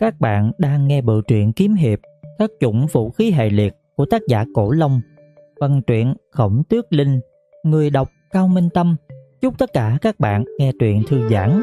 Các bạn đang nghe bộ truyện kiếm hiệp Thất chủng vũ khí hệ liệt của tác giả Cổ Long. Phần truyện Khổng Tước Linh. Người đọc Cao Minh Tâm. Chúc tất cả các bạn nghe truyện thư giãn.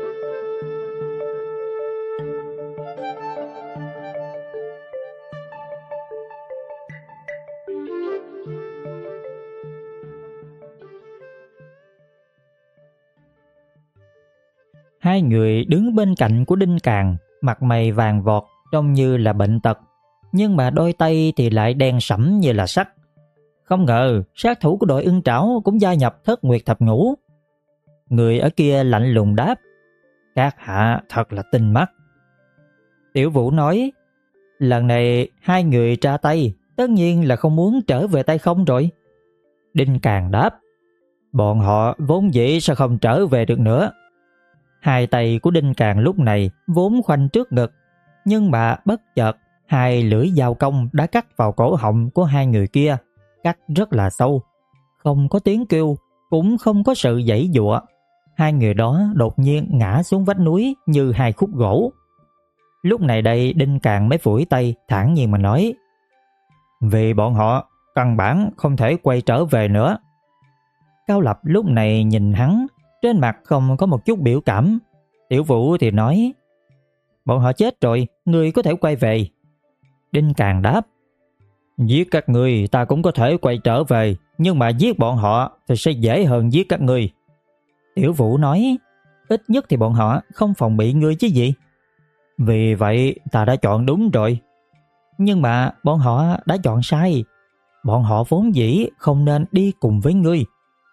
Hai người đứng bên cạnh của Đinh Càn, mặt mày vàng vọt trông như là bệnh tật, nhưng mà đôi tay thì lại đen sẫm như là sắt. Không ngờ sát thủ của đội Ưng Trảo cũng gia nhập Thất Nguyệt Thập Ngũ. Người ở kia lạnh lùng đáp: "Các hạ thật là tinh mắt." Tiểu Vũ nói: "Lần này hai người ra tay, tất nhiên là không muốn trở về tay không rồi." Đinh Càn đáp: "Bọn họ vốn dĩ sẽ không trở về được nữa." Hai tay của Đinh Càn lúc này vốn khoanh trước ngực, nhưng mà bất chợt hai lưỡi dao cong đã cắt vào cổ họng của hai người kia, cắt rất là sâu. Không có tiếng kêu, cũng không có sự giãy giụa. Hai người đó đột nhiên ngã xuống vách núi như hai khúc gỗ. Lúc này đây Đinh Càn mới phủi tay thản nhiên mà nói: "Vì bọn họ căn bản không thể quay trở về nữa." Cao Lập lúc này nhìn hắn, trên mặt không có một chút biểu cảm. Tiểu Vũ thì nói: "Bọn họ chết rồi, ngươi có thể quay về." Đinh Càn đáp: "Giết các ngươi ta cũng có thể quay trở về, nhưng mà giết bọn họ thì sẽ dễ hơn giết các ngươi." Tiểu Vũ nói: "Ít nhất thì bọn họ không phòng bị ngươi chứ gì." "Vì vậy ta đã chọn đúng rồi." "Nhưng mà bọn họ đã chọn sai. Bọn họ vốn dĩ không nên đi cùng với ngươi."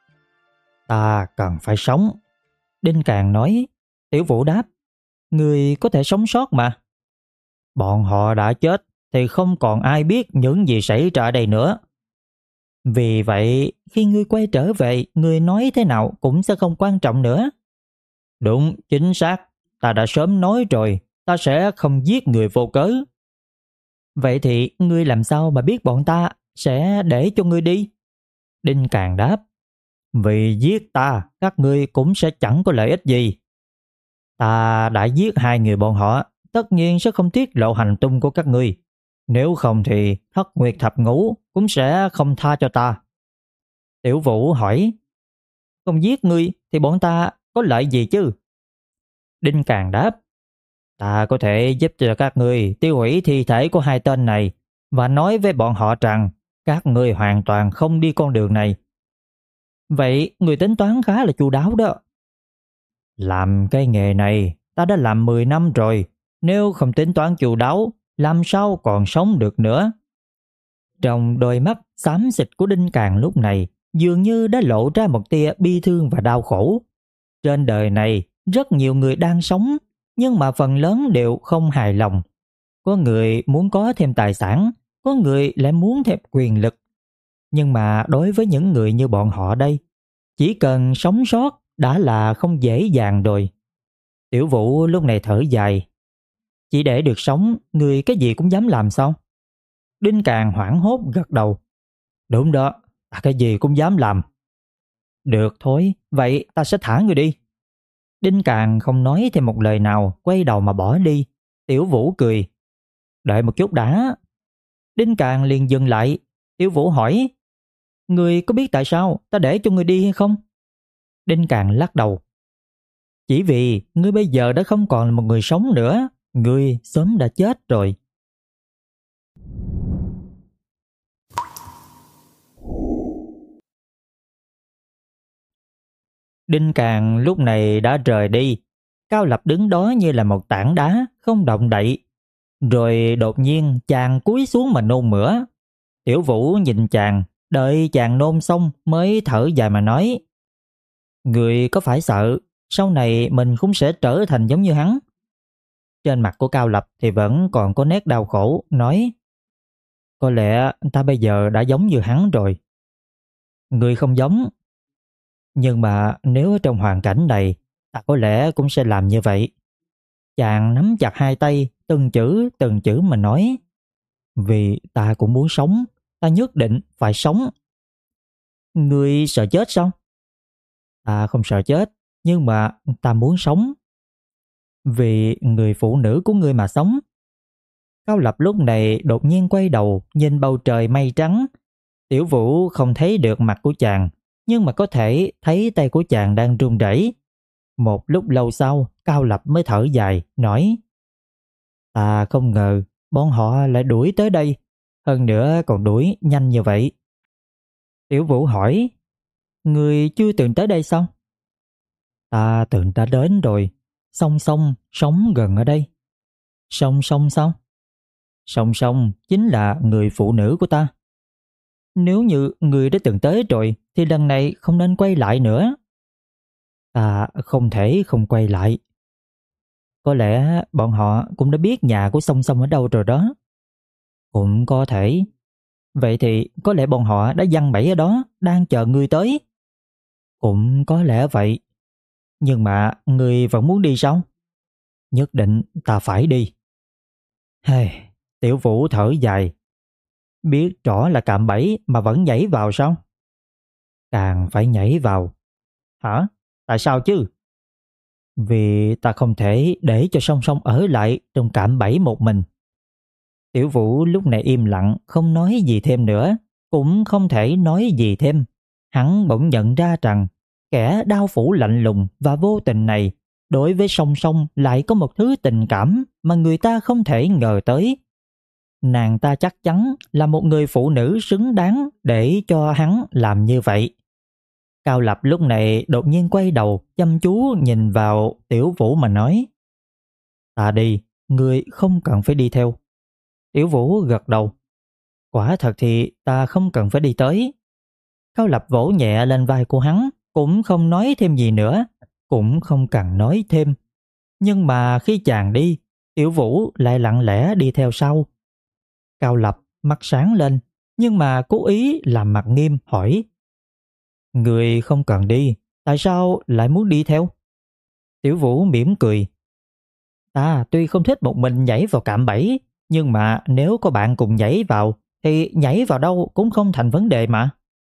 "Ta cần phải sống." Đinh Càn nói. Tiểu Vũ đáp: "Ngươi có thể sống sót mà." "Bọn họ đã chết thì không còn ai biết những gì xảy ra đây nữa. Vì vậy khi ngươi quay trở về, ngươi nói thế nào cũng sẽ không quan trọng nữa." "Đúng, chính xác. Ta đã sớm nói rồi, ta sẽ không giết người vô cớ." "Vậy thì ngươi làm sao mà biết bọn ta sẽ để cho ngươi đi?" Đinh Càn đáp: "Vì giết ta, các ngươi cũng sẽ chẳng có lợi ích gì. Ta đã giết hai người bọn họ, tất nhiên sẽ không tiết lộ hành tung của các ngươi. Nếu không thì Thất Nguyệt Thập Ngũ cũng sẽ không tha cho ta." Tiểu Vũ hỏi: "Không giết ngươi thì bọn ta có lợi gì chứ?" Đinh Càn đáp: "Ta có thể giúp cho các ngươi tiêu hủy thi thể của hai tên này và nói với bọn họ rằng các ngươi hoàn toàn không đi con đường này." "Vậy người tính toán khá là chu đáo đó." "Làm cái nghề này ta đã làm 10 năm rồi, nếu không tính toán chu đáo làm sao còn sống được nữa." Trong đôi mắt xám xịt của Đinh Càn lúc này dường như đã lộ ra một tia bi thương và đau khổ. Trên đời này rất nhiều người đang sống, nhưng mà phần lớn đều không hài lòng. Có người muốn có thêm tài sản, có người lại muốn thêm quyền lực. Nhưng mà đối với những người như bọn họ đây, chỉ cần sống sót đã là không dễ dàng rồi. Tiểu Vũ lúc này thở dài: "Chỉ để được sống, người cái gì cũng dám làm sao?" Đinh Càn hoảng hốt gật đầu: "Đúng đó, ta cái gì cũng dám làm." "Được thôi, vậy ta sẽ thả người đi." Đinh Càn không nói thêm một lời nào, quay đầu mà bỏ đi. Tiểu Vũ cười: "Đợi một chút đã." Đinh Càn liền dừng lại. Tiểu Vũ hỏi: "Ngươi có biết tại sao ta để cho ngươi đi hay không?" Đinh Càn lắc đầu: "Chỉ vì ngươi bây giờ đã không còn là một người sống nữa, ngươi sớm đã chết rồi." Đinh Càn lúc này đã rời đi. Cao Lập đứng đó như là một tảng đá, không động đậy. Rồi đột nhiên chàng cúi xuống mà nôn mửa. Tiểu Vũ nhìn chàng, đợi chàng nôn xong mới thở dài mà nói: "Người có phải sợ sau này mình cũng sẽ trở thành giống như hắn?" Trên mặt của Cao Lập thì vẫn còn có nét đau khổ, nói: "Có lẽ ta bây giờ đã giống như hắn rồi." "Người không giống. Nhưng mà nếu ở trong hoàn cảnh này, ta có lẽ cũng sẽ làm như vậy." Chàng nắm chặt hai tay, từng chữ mà nói: "Vì ta cũng muốn sống, ta nhất định phải sống." "Ngươi sợ chết sao?" "Ta không sợ chết, nhưng mà ta muốn sống." vì người phụ nữ của ngươi mà sống. Cao Lập lúc này đột nhiên quay đầu nhìn bầu trời mây trắng. Tiểu Vũ không thấy được mặt của chàng, nhưng mà có thể thấy tay của chàng đang run rẩy. Một lúc lâu sau, Cao Lập mới thở dài, nói: Ta không ngờ bọn họ lại đuổi tới đây, hơn nữa còn đuổi nhanh như vậy. Tiểu Vũ hỏi: Người chưa từng tới đây sao? Ta từng đã đến rồi, Song Song sống gần ở đây. Song Song sao? Song Song chính là người phụ nữ của ta. Nếu như người đã từng tới rồi thì lần này không nên quay lại nữa. Ta không thể không quay lại. Có lẽ bọn họ cũng đã biết nhà của Song Song ở đâu rồi đó. Cũng có thể. Vậy thì có lẽ bọn họ đã giăng bẫy ở đó, đang chờ ngươi tới. Cũng có lẽ vậy. Nhưng mà ngươi vẫn muốn đi sao? Nhất định ta phải đi. Hey, Tiểu Vũ thở dài. Biết rõ là cạm bẫy mà vẫn nhảy vào sao? Càng phải nhảy vào. Hả? Tại sao chứ? Vì ta không thể để cho Song Song ở lại trong cạm bẫy một mình. Tiểu Vũ lúc này im lặng, không nói gì thêm nữa, cũng không thể nói gì thêm. Hắn bỗng nhận ra rằng kẻ đao phủ lạnh lùng và vô tình này đối với Song Song lại có một thứ tình cảm mà người ta không thể ngờ tới. Nàng ta chắc chắn là một người phụ nữ xứng đáng để cho hắn làm như vậy. Cao Lập lúc này đột nhiên quay đầu chăm chú nhìn vào Tiểu Vũ mà nói: Ta đi, ngươi không cần phải đi theo. Tiểu Vũ gật đầu: Quả thật thì ta không cần phải đi tới. Cao Lập vỗ nhẹ lên vai của hắn, cũng không nói thêm gì nữa, cũng không cần nói thêm. Nhưng mà khi chàng đi, Tiểu Vũ lại lặng lẽ đi theo sau. Cao Lập mắt sáng lên, nhưng mà cố ý làm mặt nghiêm hỏi: Người không cần đi, tại sao lại muốn đi theo? Tiểu Vũ mỉm cười: Ta tuy không thích một mình nhảy vào cạm bẫy, nhưng mà nếu có bạn cùng nhảy vào thì nhảy vào đâu cũng không thành vấn đề mà.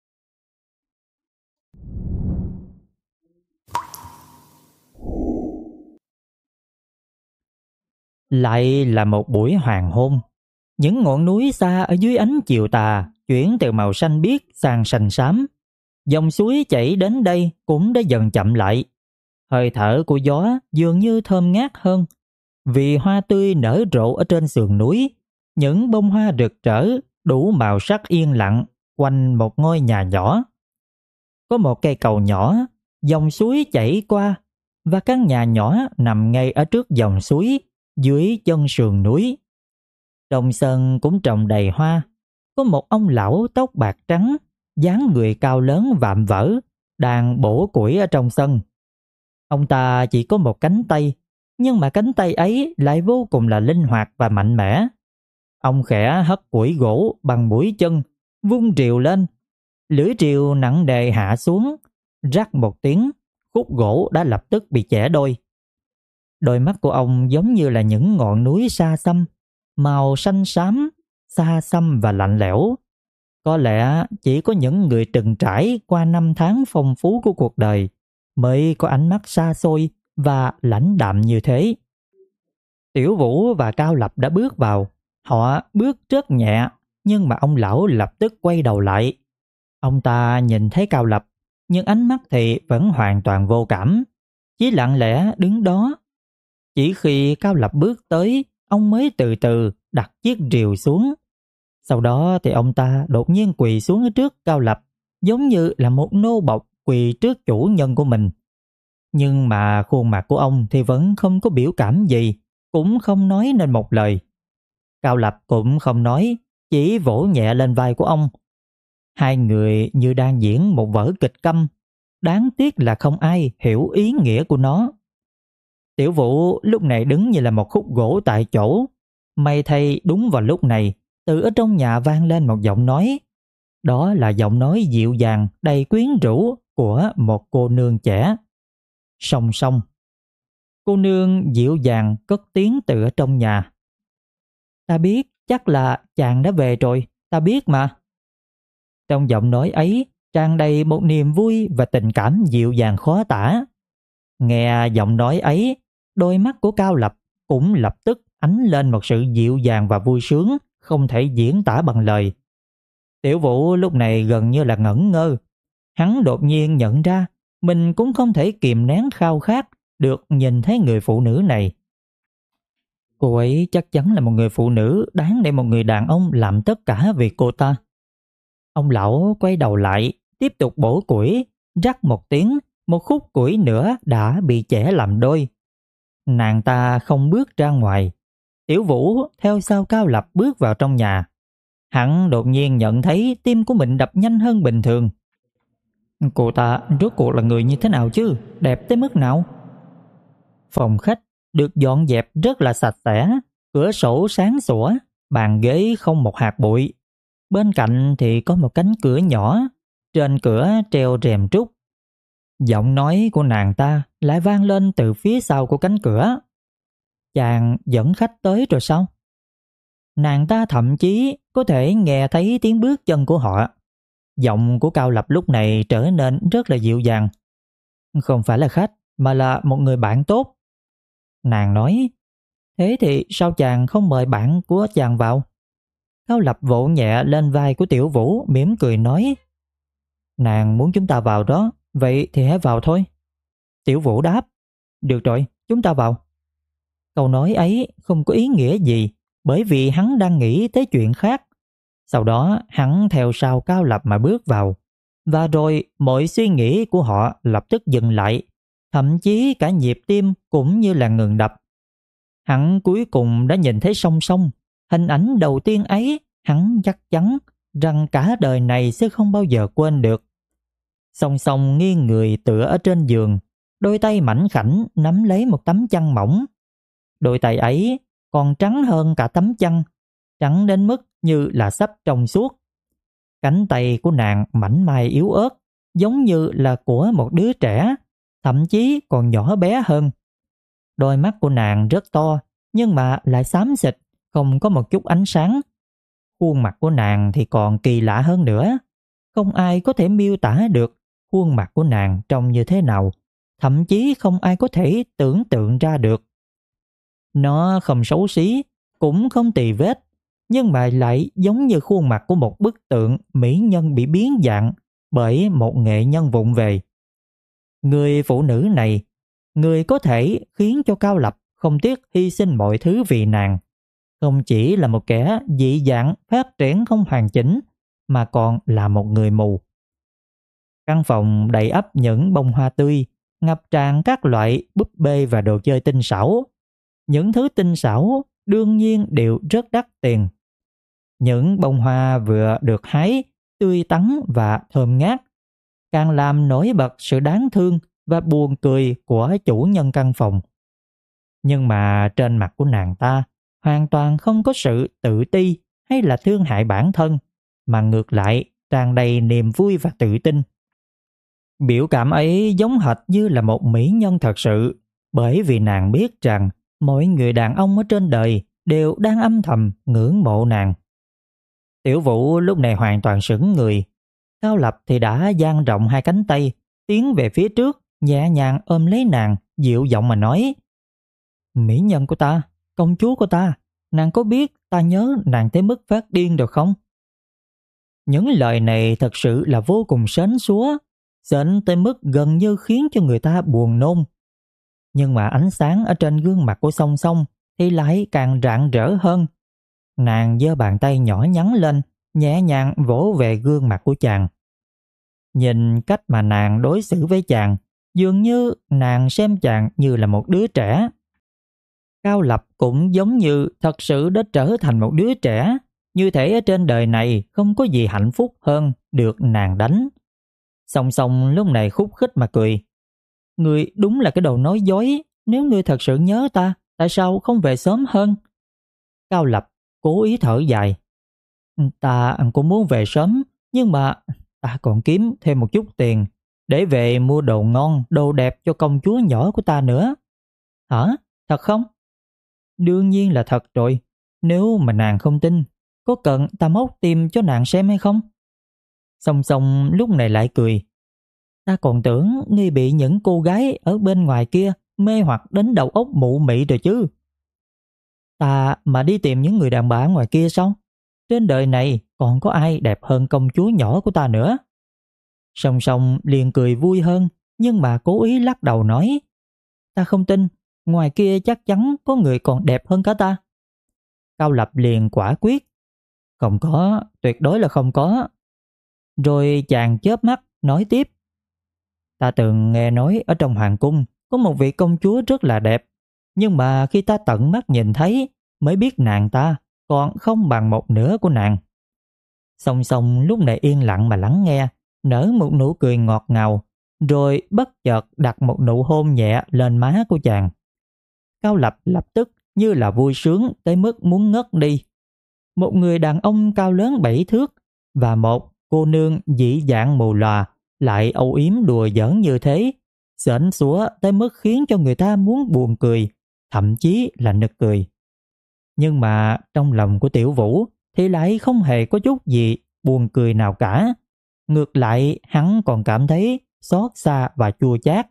Lại là một buổi hoàng hôn. Những ngọn núi xa ở dưới ánh chiều tà chuyển từ màu xanh biếc sang xanh xám. Dòng suối chảy đến đây cũng đã dần chậm lại. Hơi thở của gió dường như thơm ngát hơn, vì hoa tươi nở rộ ở trên sườn núi. Những bông hoa rực rỡ đủ màu sắc yên lặng quanh một ngôi nhà nhỏ. Có một cây cầu nhỏ, dòng suối chảy qua, và căn nhà nhỏ nằm ngay ở trước dòng suối, dưới chân sườn núi. Trong sân cũng trồng đầy hoa. Có một ông lão tóc bạc trắng, dáng người cao lớn vạm vỡ, đang bổ củi ở trong sân. Ông ta chỉ có một cánh tay, nhưng mà cánh tay ấy lại vô cùng là linh hoạt và mạnh mẽ. Ông khẽ hất củi gỗ bằng mũi chân, vung rìu lên. Lưỡi rìu nặng nề hạ xuống, rắc một tiếng, khúc gỗ đã lập tức bị chẻ đôi. Đôi mắt của ông giống như là những ngọn núi xa xăm, màu xanh xám, xa xăm và lạnh lẽo. Có lẽ chỉ có những người từng trải qua năm tháng phong phú của cuộc đời mới có ánh mắt xa xôi và lãnh đạm như thế. Tiểu Vũ và Cao Lập đã bước vào. Họ bước rất nhẹ, nhưng mà ông lão lập tức quay đầu lại. Ông ta nhìn thấy Cao Lập, nhưng ánh mắt thì vẫn hoàn toàn vô cảm, chỉ lặng lẽ đứng đó. Chỉ khi Cao Lập bước tới, ông mới từ từ đặt chiếc rìu xuống. Sau đó thì ông ta đột nhiên quỳ xuống ở trước Cao Lập, giống như là một nô bộc quỳ trước chủ nhân của mình. Nhưng mà khuôn mặt của ông thì vẫn không có biểu cảm gì, cũng không nói nên một lời. Cao Lập cũng không nói, chỉ vỗ nhẹ lên vai của ông. Hai người như đang diễn một vở kịch câm, đáng tiếc là không ai hiểu ý nghĩa của nó. Tiểu Vũ lúc này đứng như là một khúc gỗ tại chỗ. May thay đúng vào lúc này, từ ở trong nhà vang lên một giọng nói. Đó là giọng nói dịu dàng, đầy quyến rũ của một cô nương trẻ. Song Song. Cô nương dịu dàng cất tiếng từ ở trong nhà. Ta biết, chắc là chàng đã về rồi, ta biết mà. Trong giọng nói ấy tràn đầy một niềm vui và tình cảm dịu dàng khó tả. Nghe giọng nói ấy, đôi mắt của Cao Lập cũng lập tức ánh lên một sự dịu dàng và vui sướng không thể diễn tả bằng lời. Tiểu Vũ lúc này gần như là ngẩn ngơ. Hắn đột nhiên nhận ra mình cũng không thể kìm nén khao khát được nhìn thấy người phụ nữ này. Cô ấy chắc chắn là một người phụ nữ đáng để một người đàn ông làm tất cả vì cô ta. Ông lão quay đầu lại, tiếp tục bổ củi, rắc một tiếng, một khúc củi nữa đã bị chẻ làm đôi. Nàng ta không bước ra ngoài. Tiểu Vũ theo sau Cao Lập bước vào trong nhà. Hắn đột nhiên nhận thấy tim của mình đập nhanh hơn bình thường. Cô ta rốt cuộc là người như thế nào chứ? Đẹp tới mức nào? Phòng khách được dọn dẹp rất là sạch sẽ, cửa sổ sáng sủa, bàn ghế không một hạt bụi. Bên cạnh thì có một cánh cửa nhỏ, trên cửa treo rèm trúc. Giọng nói của nàng ta lại vang lên từ phía sau của cánh cửa. Chàng dẫn khách tới rồi sao? Nàng ta thậm chí có thể nghe thấy tiếng bước chân của họ. Giọng của Cao Lập lúc này trở nên rất là dịu dàng. Không phải là khách, mà là một người bạn tốt. Nàng nói, thế thì sao chàng không mời bạn của chàng vào? Cao Lập vỗ nhẹ lên vai của Tiểu Vũ, mỉm cười nói, nàng muốn chúng ta vào đó, vậy thì hãy vào thôi. Tiểu Vũ đáp, được rồi, chúng ta vào. Câu nói ấy không có ý nghĩa gì, bởi vì hắn đang nghĩ tới chuyện khác. Sau đó hắn theo sau Cao Lập mà bước vào, và rồi mọi suy nghĩ của họ lập tức dừng lại, thậm chí cả nhịp tim cũng như là ngừng đập. Hắn cuối cùng đã nhìn thấy song song. Hình ảnh đầu tiên ấy hắn chắc chắn rằng cả đời này sẽ không bao giờ quên được. Song song nghiêng người tựa ở trên giường, đôi tay mảnh khảnh nắm lấy một tấm chăn mỏng. Đôi tay ấy còn trắng hơn cả tấm chăn, trắng đến mức như là sắp trong suốt. Cánh tay của nàng mảnh mai yếu ớt, giống như là của một đứa trẻ, thậm chí còn nhỏ bé hơn. Đôi mắt của nàng rất to, nhưng mà lại xám xịt, không có một chút ánh sáng. Khuôn mặt của nàng thì còn kỳ lạ hơn nữa. Không ai có thể miêu tả được khuôn mặt của nàng trông như thế nào, thậm chí không ai có thể tưởng tượng ra được. Nó không xấu xí, cũng không tì vết, nhưng mà lại giống như khuôn mặt của một bức tượng mỹ nhân bị biến dạng bởi một nghệ nhân vụng về. Người phụ nữ này, người có thể khiến cho Cao Lập không tiếc hy sinh mọi thứ vì nàng, không chỉ là một kẻ dị dạng phát triển không hoàn chỉnh, mà còn là một người mù. Căn phòng đầy ắp những bông hoa tươi, ngập tràn các loại búp bê và đồ chơi tinh xảo. Những thứ tinh xảo đương nhiên đều rất đắt tiền. Những bông hoa vừa được hái, tươi tắn và thơm ngát, càng làm nổi bật sự đáng thương và buồn cười của chủ nhân căn phòng. Nhưng mà trên mặt của nàng ta hoàn toàn không có sự tự ti hay là thương hại bản thân, mà ngược lại tràn đầy niềm vui và tự tin. Biểu cảm ấy giống hệt như là một mỹ nhân thật sự, bởi vì nàng biết rằng mọi người đàn ông ở trên đời đều đang âm thầm ngưỡng mộ nàng. Tiểu Vũ lúc này hoàn toàn sững người. Cao Lập thì đã dang rộng hai cánh tay, tiến về phía trước, nhẹ nhàng ôm lấy nàng, dịu giọng mà nói, mỹ nhân của ta, công chúa của ta, nàng có biết ta nhớ nàng tới mức phát điên rồi không? Những lời này thật sự là vô cùng sến súa, sến tới mức gần như khiến cho người ta buồn nôn. Nhưng mà ánh sáng ở trên gương mặt của Song Song thì lại càng rạng rỡ hơn. Nàng giơ bàn tay nhỏ nhắn lên, nhẹ nhàng vỗ về gương mặt của chàng. Nhìn cách mà nàng đối xử với chàng, dường như nàng xem chàng như là một đứa trẻ. Cao Lập cũng giống như thật sự đã trở thành một đứa trẻ, như thể ở trên đời này không có gì hạnh phúc hơn được nàng đánh. Song Song lúc này khúc khích mà cười. Ngươi đúng là cái đầu nói dối, nếu ngươi thật sự nhớ ta, tại sao không về sớm hơn? Cao Lập cố ý thở dài. Ta cũng muốn về sớm, nhưng mà ta còn kiếm thêm một chút tiền để về mua đồ ngon, đồ đẹp cho công chúa nhỏ của ta nữa. Hả? Thật không? Đương nhiên là thật rồi. Nếu mà nàng không tin, có cần ta móc tim cho nàng xem hay không? Song Song lúc này lại cười. Ta còn tưởng ngươi bị những cô gái ở bên ngoài kia mê hoặc đến đầu óc mụ mị rồi chứ. Ta mà đi tìm những người đàn bà ngoài kia sao? Trên đời này còn có ai đẹp hơn công chúa nhỏ của ta nữa? Song Song liền cười vui hơn, nhưng mà cố ý lắc đầu nói, ta không tin, ngoài kia chắc chắn có người còn đẹp hơn cả ta. Cao Lập liền quả quyết, không có, tuyệt đối là không có. Rồi chàng chớp mắt nói tiếp, ta từng nghe nói ở trong hoàng cung có một vị công chúa rất là đẹp, nhưng mà khi ta tận mắt nhìn thấy mới biết nàng ta còn không bằng một nửa của nàng. Song Song lúc này yên lặng mà lắng nghe, nở một nụ cười ngọt ngào, rồi bất chợt đặt một nụ hôn nhẹ lên má của chàng. Cao Lập lập tức như là vui sướng tới mức muốn ngất đi. Một người đàn ông cao lớn 7 thước và một cô nương dị dạng mù lòa lại âu yếm đùa giỡn như thế, sến súa tới mức khiến cho người ta muốn buồn cười, thậm chí là nực cười. Nhưng mà trong lòng của Tiểu Vũ thì lại không hề có chút gì buồn cười nào cả. Ngược lại, hắn còn cảm thấy xót xa và chua chát.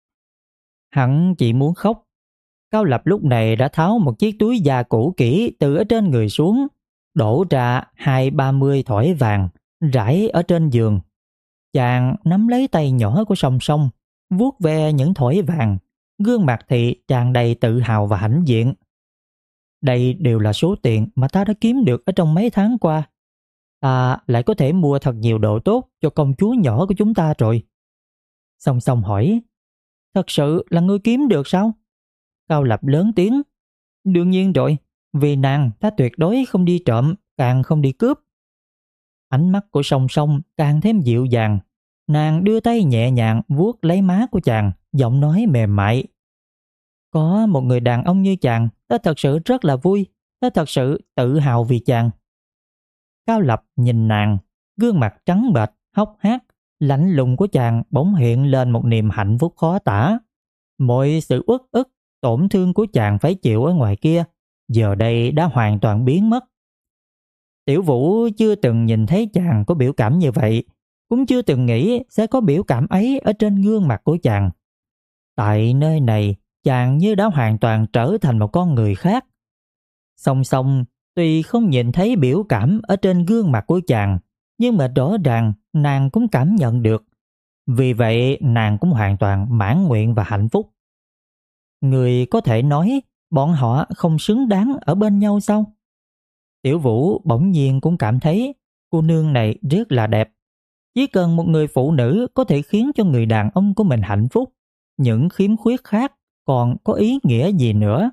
Hắn chỉ muốn khóc. Cao Lập lúc này đã tháo một chiếc túi da cũ kỹ từ ở trên người xuống, đổ ra 20-30 thỏi vàng rải ở trên giường. Chàng nắm lấy tay nhỏ của Song Song, vuốt ve những thỏi vàng, gương mặt thì tràn đầy tự hào và hãnh diện. Đây đều là số tiền mà ta đã kiếm được ở trong mấy tháng qua. Ta lại có thể mua thật nhiều đồ tốt cho công chúa nhỏ của chúng ta rồi. Song Song hỏi, thật sự là ngươi kiếm được sao? Cao Lập lớn tiếng, đương nhiên rồi, vì nàng ta tuyệt đối không đi trộm, càng không đi cướp. Ánh mắt của Song Song càng thêm dịu dàng. Nàng đưa tay nhẹ nhàng vuốt lấy má của chàng, giọng nói mềm mại. Có một người đàn ông như chàng, ta thật sự rất là vui, ta thật sự tự hào vì chàng. Cao Lập nhìn nàng, gương mặt trắng bệch, hốc hác, lạnh lùng của chàng bỗng hiện lên một niềm hạnh phúc khó tả. Mọi sự uất ức, tổn thương của chàng phải chịu ở ngoài kia, giờ đây đã hoàn toàn biến mất. Tiểu Vũ chưa từng nhìn thấy chàng có biểu cảm như vậy, cũng chưa từng nghĩ sẽ có biểu cảm ấy ở trên gương mặt của chàng. Tại nơi này, chàng như đã hoàn toàn trở thành một con người khác. Song Song tuy không nhìn thấy biểu cảm ở trên gương mặt của chàng, nhưng mà rõ ràng nàng cũng cảm nhận được. Vì vậy nàng cũng hoàn toàn mãn nguyện và hạnh phúc. Người có thể nói bọn họ không xứng đáng ở bên nhau sao? Tiểu Vũ bỗng nhiên cũng cảm thấy cô nương này rất là đẹp. Chỉ cần một người phụ nữ có thể khiến cho người đàn ông của mình hạnh phúc, những khiếm khuyết khác còn có ý nghĩa gì nữa?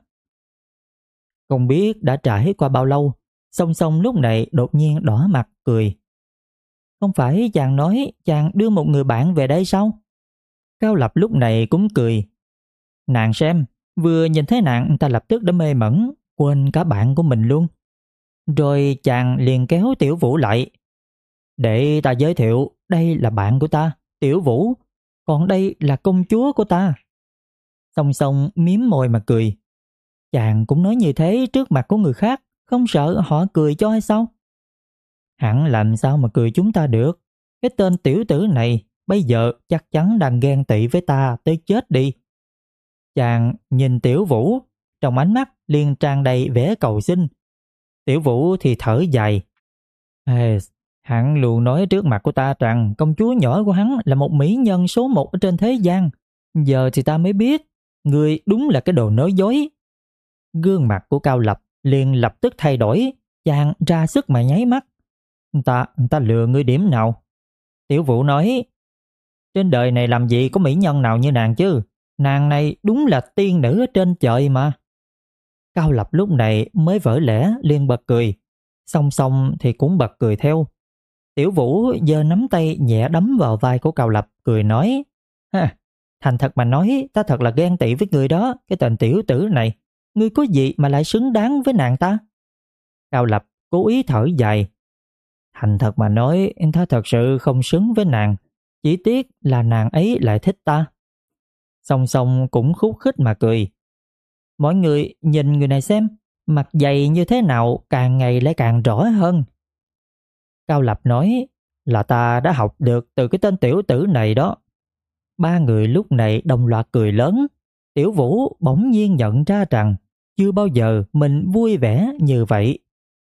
Không biết đã trải qua bao lâu, Song Song lúc này đột nhiên đỏ mặt cười. Không phải chàng nói chàng đưa một người bạn về đây sao? Cao Lập lúc này cũng cười. Nàng xem, vừa nhìn thấy nàng ta lập tức đã mê mẩn, quên cả bạn của mình luôn. Rồi chàng liền kéo Tiểu Vũ lại. Để ta giới thiệu, đây là bạn của ta, Tiểu Vũ, còn đây là công chúa của ta. Song Song miếm môi mà cười. Chàng cũng nói như thế trước mặt của người khác, không sợ họ cười cho hay sao? Hẳn làm sao mà cười chúng ta được? Cái tên tiểu tử này bây giờ chắc chắn đang ghen tị với ta tới chết đi. Chàng nhìn Tiểu Vũ, trong ánh mắt liền tràn đầy vẻ cầu xin. Tiểu Vũ thì thở dài. Hắn luôn nói trước mặt của ta rằng công chúa nhỏ của hắn là một mỹ nhân số 1 ở trên thế gian. Giờ thì ta mới biết, người đúng là cái đồ nói dối. Gương mặt của Cao Lập liền lập tức thay đổi, chàng ra sức mà nháy mắt. Ta lừa ngươi điểm nào? Tiểu Vũ nói, trên đời này làm gì có mỹ nhân nào như nàng chứ? Nàng này đúng là tiên nữ ở trên trời mà. Cao Lập lúc này mới vỡ lẽ liền bật cười. Song Song thì cũng bật cười theo. Tiểu Vũ giơ nắm tay nhẹ đấm vào vai của Cao Lập, cười nói, thành thật mà nói, ta thật là ghen tị với người đó, cái tên tiểu tử này. Ngươi có gì mà lại xứng đáng với nàng ta? Cao Lập cố ý thở dài. Thành thật mà nói, ta thật sự không xứng với nàng, chỉ tiếc là nàng ấy lại thích ta. Song Song cũng khúc khích mà cười. Mọi người nhìn người này xem, mặt dày như thế nào càng ngày lại càng rõ hơn. Cao Lập nói, là ta đã học được từ cái tên tiểu tử này đó. Ba người lúc này đồng loạt cười lớn. Tiểu Vũ bỗng nhiên nhận ra rằng chưa bao giờ mình vui vẻ như vậy.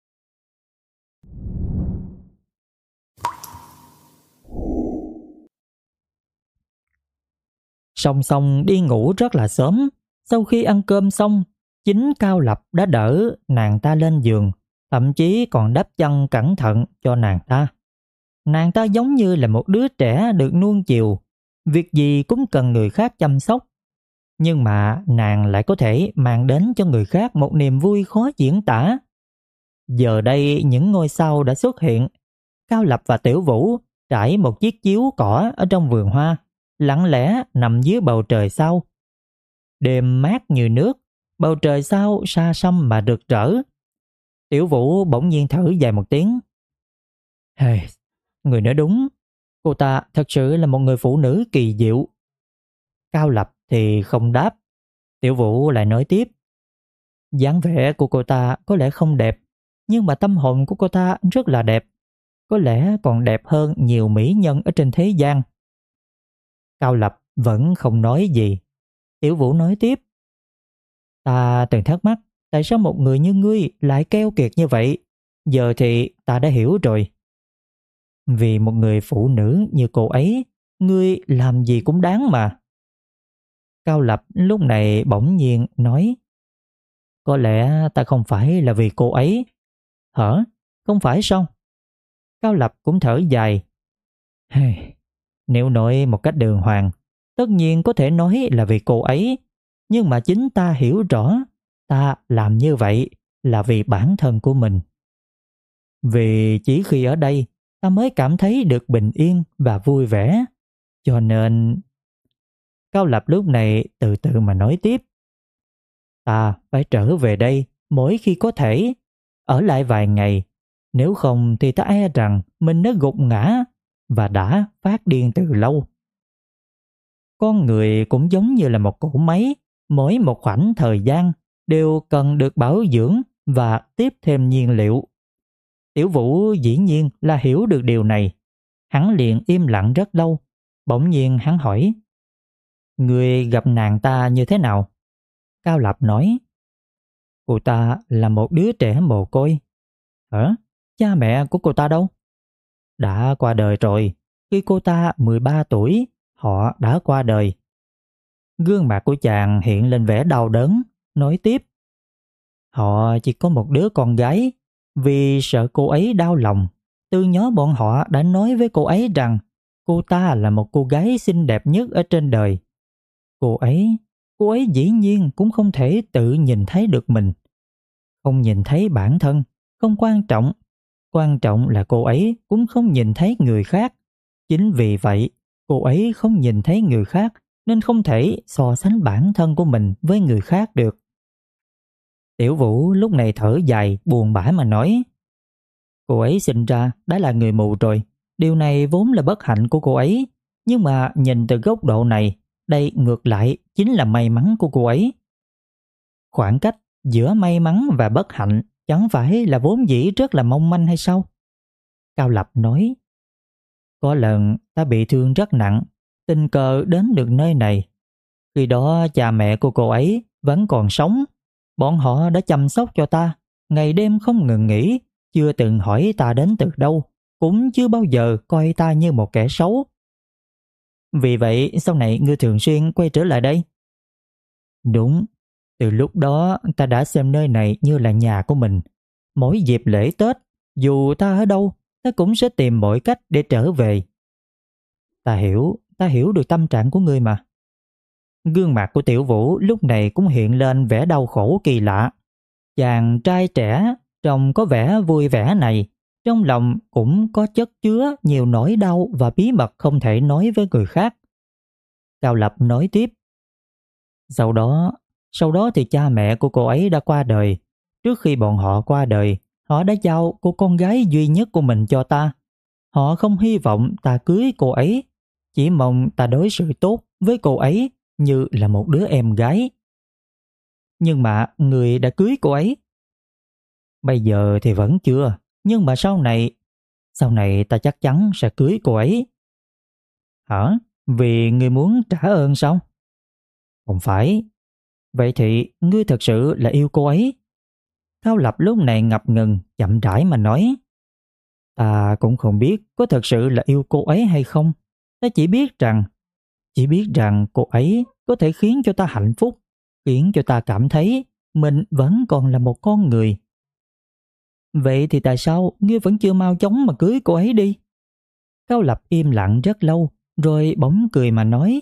Song Song đi ngủ rất là sớm. Sau khi ăn cơm xong, chính Cao Lập đã đỡ nàng ta lên giường, thậm chí còn đắp chăn cẩn thận cho nàng ta. Nàng ta giống như là một đứa trẻ được nuông chiều, việc gì cũng cần người khác chăm sóc. Nhưng mà nàng lại có thể mang đến cho người khác một niềm vui khó diễn tả. Giờ đây những ngôi sao đã xuất hiện. Cao Lập và Tiểu Vũ trải một chiếc chiếu cỏ ở trong vườn hoa, lặng lẽ nằm dưới bầu trời sao. Đêm mát như nước, bầu trời sao xa xăm mà rực rỡ. Tiểu Vũ bỗng nhiên thở dài một tiếng. Hey, người nói đúng, cô ta thật sự là một người phụ nữ kỳ diệu. Cao Lập thì không đáp. Tiểu Vũ lại nói tiếp. Dáng vẻ của cô ta có lẽ không đẹp, nhưng mà tâm hồn của cô ta rất là đẹp. Có lẽ còn đẹp hơn nhiều mỹ nhân ở trên thế gian. Cao Lập vẫn không nói gì. Tiểu Vũ nói tiếp. Ta từng thắc mắc tại sao một người như ngươi lại keo kiệt như vậy. Giờ thì ta đã hiểu rồi. Vì một người phụ nữ như cô ấy, ngươi làm gì cũng đáng mà. Cao Lập lúc này bỗng nhiên nói. Có lẽ ta không phải là vì cô ấy. Hả? Không phải sao? Cao Lập cũng thở dài. Nếu nói một cách đường hoàng, tất nhiên có thể nói là vì cô ấy. Nhưng mà chính ta hiểu rõ, ta làm như vậy là vì bản thân của mình. Vì chỉ khi ở đây, ta mới cảm thấy được bình yên và vui vẻ. Cho nên... Cao Lập lúc này từ từ mà nói tiếp. Ta phải trở về đây mỗi khi có thể, ở lại vài ngày. Nếu không thì ta e rằng mình đã gục ngã và đã phát điên từ lâu. Con người cũng giống như là một cỗ máy, mỗi một khoảnh thời gian đều cần được bảo dưỡng và tiếp thêm nhiên liệu. Tiểu Vũ dĩ nhiên là hiểu được điều này. Hắn liền im lặng rất lâu. Bỗng nhiên hắn hỏi. Người gặp nàng ta như thế nào? Cao Lập nói. Cô ta là một đứa trẻ mồ côi. Hả? Cha mẹ của cô ta đâu? Đã qua đời rồi. Khi cô ta 13 tuổi, họ đã qua đời. Gương mặt của chàng hiện lên vẻ đau đớn, nói tiếp. Họ chỉ có một đứa con gái. Vì sợ cô ấy đau lòng, từ nhỏ bọn họ đã nói với cô ấy rằng cô ta là một cô gái xinh đẹp nhất ở trên đời. Cô ấy dĩ nhiên cũng không thể tự nhìn thấy được mình. Không nhìn thấy bản thân, không quan trọng. Quan trọng là cô ấy cũng không nhìn thấy người khác. Chính vì vậy, cô ấy không nhìn thấy người khác nên không thể so sánh bản thân của mình với người khác được. Tiểu Vũ lúc này thở dài buồn bã mà nói. Cô ấy sinh ra đã là người mù rồi. Điều này vốn là bất hạnh của cô ấy. Nhưng mà nhìn từ góc độ này, đây ngược lại chính là may mắn của cô ấy. Khoảng cách giữa may mắn và bất hạnh chẳng phải là vốn dĩ rất là mong manh hay sao? Cao Lập nói. Có lần ta bị thương rất nặng, tình cờ đến được nơi này. Khi đó cha mẹ của cô ấy vẫn còn sống. Bọn họ đã chăm sóc cho ta, ngày đêm không ngừng nghỉ, chưa từng hỏi ta đến từ đâu, cũng chưa bao giờ coi ta như một kẻ xấu. Vì vậy sau này ngươi thường xuyên quay trở lại đây? Đúng, từ lúc đó ta đã xem nơi này như là nhà của mình. Mỗi dịp lễ Tết, dù ta ở đâu, ta cũng sẽ tìm mọi cách để trở về. Ta hiểu được tâm trạng của ngươi mà. Gương mặt của Tiểu Vũ lúc này cũng hiện lên vẻ đau khổ kỳ lạ. Chàng trai trẻ trông có vẻ vui vẻ này, trong lòng cũng có chất chứa nhiều nỗi đau và bí mật không thể nói với người khác. Cao Lập nói tiếp. Sau đó thì cha mẹ của cô ấy đã qua đời. Trước khi bọn họ qua đời, họ đã giao cô con gái duy nhất của mình cho ta. Họ không hy vọng ta cưới cô ấy, chỉ mong ta đối xử tốt với cô ấy như là một đứa em gái. Nhưng mà người đã cưới cô ấy? Bây giờ thì vẫn chưa, nhưng mà sau này ta chắc chắn sẽ cưới cô ấy. Hả? Vì người muốn trả ơn sao? Không phải, Vậy thì ngươi thật sự là yêu cô ấy? Cao Lập lúc này ngập ngừng, chậm rãi mà nói. Ta cũng không biết có thật sự là yêu cô ấy hay không. Ta chỉ biết rằng cô ấy có thể khiến cho ta hạnh phúc, khiến cho ta cảm thấy mình vẫn còn là một con người. Vậy thì tại sao ngươi vẫn chưa mau chóng mà cưới cô ấy đi? Cao Lập im lặng rất lâu, rồi bỗng cười mà nói.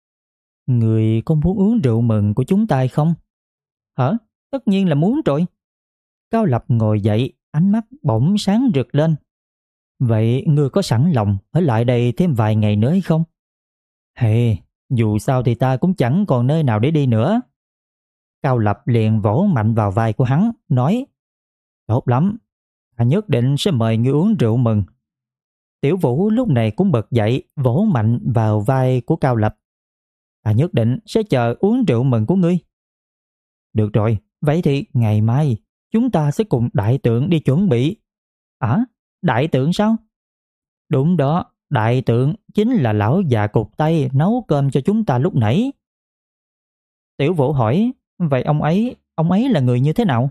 Ngươi có muốn uống rượu mừng của chúng ta hay không? Hả? Tất nhiên là muốn rồi. Cao Lập ngồi dậy, ánh mắt bỗng sáng rực lên. Vậy ngươi có sẵn lòng ở lại đây thêm vài ngày nữa hay không? Hey, dù sao thì ta cũng chẳng còn nơi nào để đi nữa. Cao Lập liền vỗ mạnh vào vai của hắn, nói. Tốt lắm, ta nhất định sẽ mời ngươi uống rượu mừng. Tiểu Vũ lúc này cũng bật dậy, vỗ mạnh vào vai của Cao Lập. Ta nhất định sẽ chờ uống rượu mừng của ngươi. Được rồi, vậy thì ngày mai chúng ta sẽ cùng đại tượng đi chuẩn bị. À, đại tượng sao? Đúng đó, đại tượng chính là lão già cục tay nấu cơm cho chúng ta lúc nãy. Tiểu Vũ hỏi, vậy ông ấy là người như thế nào?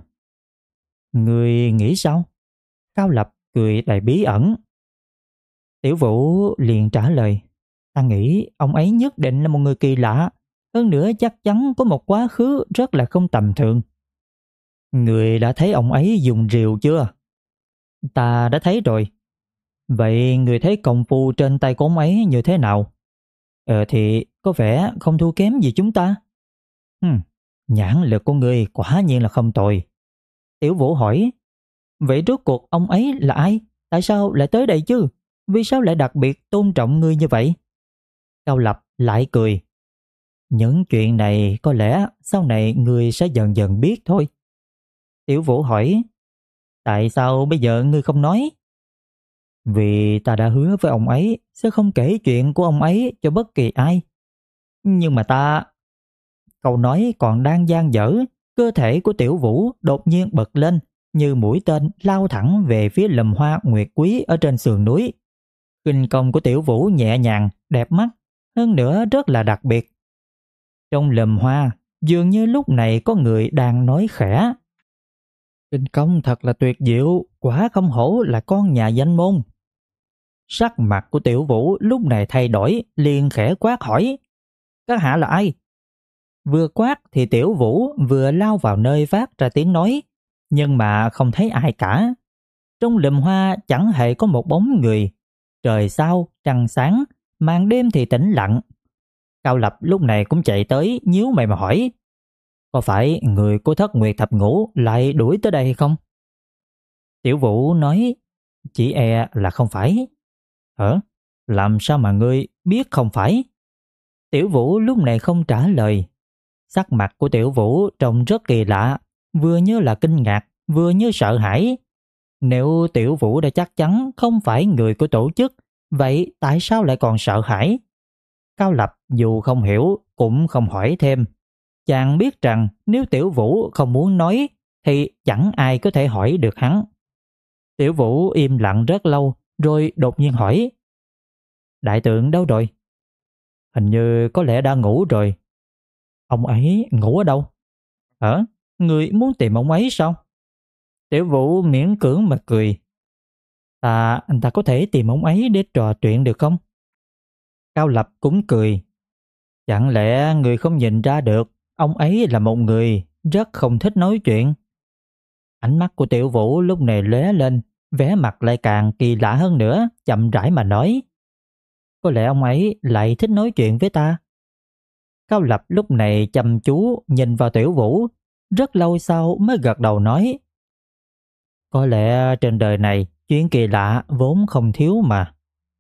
Người nghĩ sao? Cao Lập cười đầy bí ẩn. Tiểu Vũ liền trả lời, ta nghĩ ông ấy nhất định là một người kỳ lạ, hơn nữa chắc chắn có một quá khứ rất là không tầm thường. Người đã thấy ông ấy dùng rìu chưa? Ta đã thấy rồi. Vậy người thấy công phu trên tay của ông ấy như thế nào? Thì có vẻ không thua kém gì chúng ta. Nhãn lực của người quả nhiên là không tồi. Tiểu Vũ hỏi, vậy rốt cuộc ông ấy là ai? Tại sao lại tới đây chứ? Vì sao lại đặc biệt tôn trọng ngươi như vậy? Cao Lập lại cười. Những chuyện này có lẽ sau này ngươi sẽ dần dần biết thôi. Tiểu Vũ hỏi, tại sao bây giờ ngươi không nói? Vì ta đã hứa với ông ấy sẽ không kể chuyện của ông ấy cho bất kỳ ai. Nhưng mà ta... Câu nói còn đang dang dở, cơ thể của Tiểu Vũ đột nhiên bật lên như mũi tên lao thẳng về phía lùm hoa nguyệt quý ở trên sườn núi. Khinh công của Tiểu Vũ nhẹ nhàng, đẹp mắt, hơn nữa rất là đặc biệt. Trong lùm hoa, dường như lúc này có người đang nói khẽ. Khinh công thật là tuyệt diệu, quả không hổ là con nhà danh môn. Sắc mặt của Tiểu Vũ lúc này thay đổi, liền khẽ quát hỏi. Các hạ là ai? Vừa quát thì Tiểu Vũ vừa lao vào nơi phát ra tiếng nói, nhưng mà không thấy ai cả. Trong lùm hoa chẳng hề có một bóng người. Trời sao, trăng sáng, màn đêm thì tĩnh lặng. Cao Lập lúc này cũng chạy tới, nhíu mày mà hỏi. Có phải người của Thất Nguyệt Thập Ngũ lại đuổi tới đây hay không? Tiểu Vũ nói, chỉ e là không phải. Hả? Làm sao mà ngươi biết không phải? Tiểu Vũ lúc này không trả lời. Sắc mặt của Tiểu Vũ trông rất kỳ lạ, vừa như là kinh ngạc, vừa như sợ hãi. Nếu Tiểu Vũ đã chắc chắn không phải người của tổ chức, vậy tại sao lại còn sợ hãi? Cao Lập dù không hiểu cũng không hỏi thêm. Chàng biết rằng nếu Tiểu Vũ không muốn nói thì chẳng ai có thể hỏi được hắn. Tiểu Vũ im lặng rất lâu rồi đột nhiên hỏi. Đại tượng đâu rồi? Hình như có lẽ đã ngủ rồi. Ông ấy ngủ ở đâu? Hả? Người muốn tìm ông ấy sao? Tiểu Vũ miễn cưỡng mà cười. Ta có thể tìm ông ấy để trò chuyện được không? Cao Lập cũng cười. Chẳng lẽ người không nhìn ra được ông ấy là một người rất không thích nói chuyện? Ánh mắt của Tiểu Vũ lúc này lóe lên, vẻ mặt lại càng kỳ lạ hơn nữa, chậm rãi mà nói. Có lẽ ông ấy lại thích nói chuyện với ta. Cao Lập lúc này chăm chú nhìn vào Tiểu Vũ, rất lâu sau mới gật đầu nói. Có lẽ trên đời này chuyện kỳ lạ vốn không thiếu mà.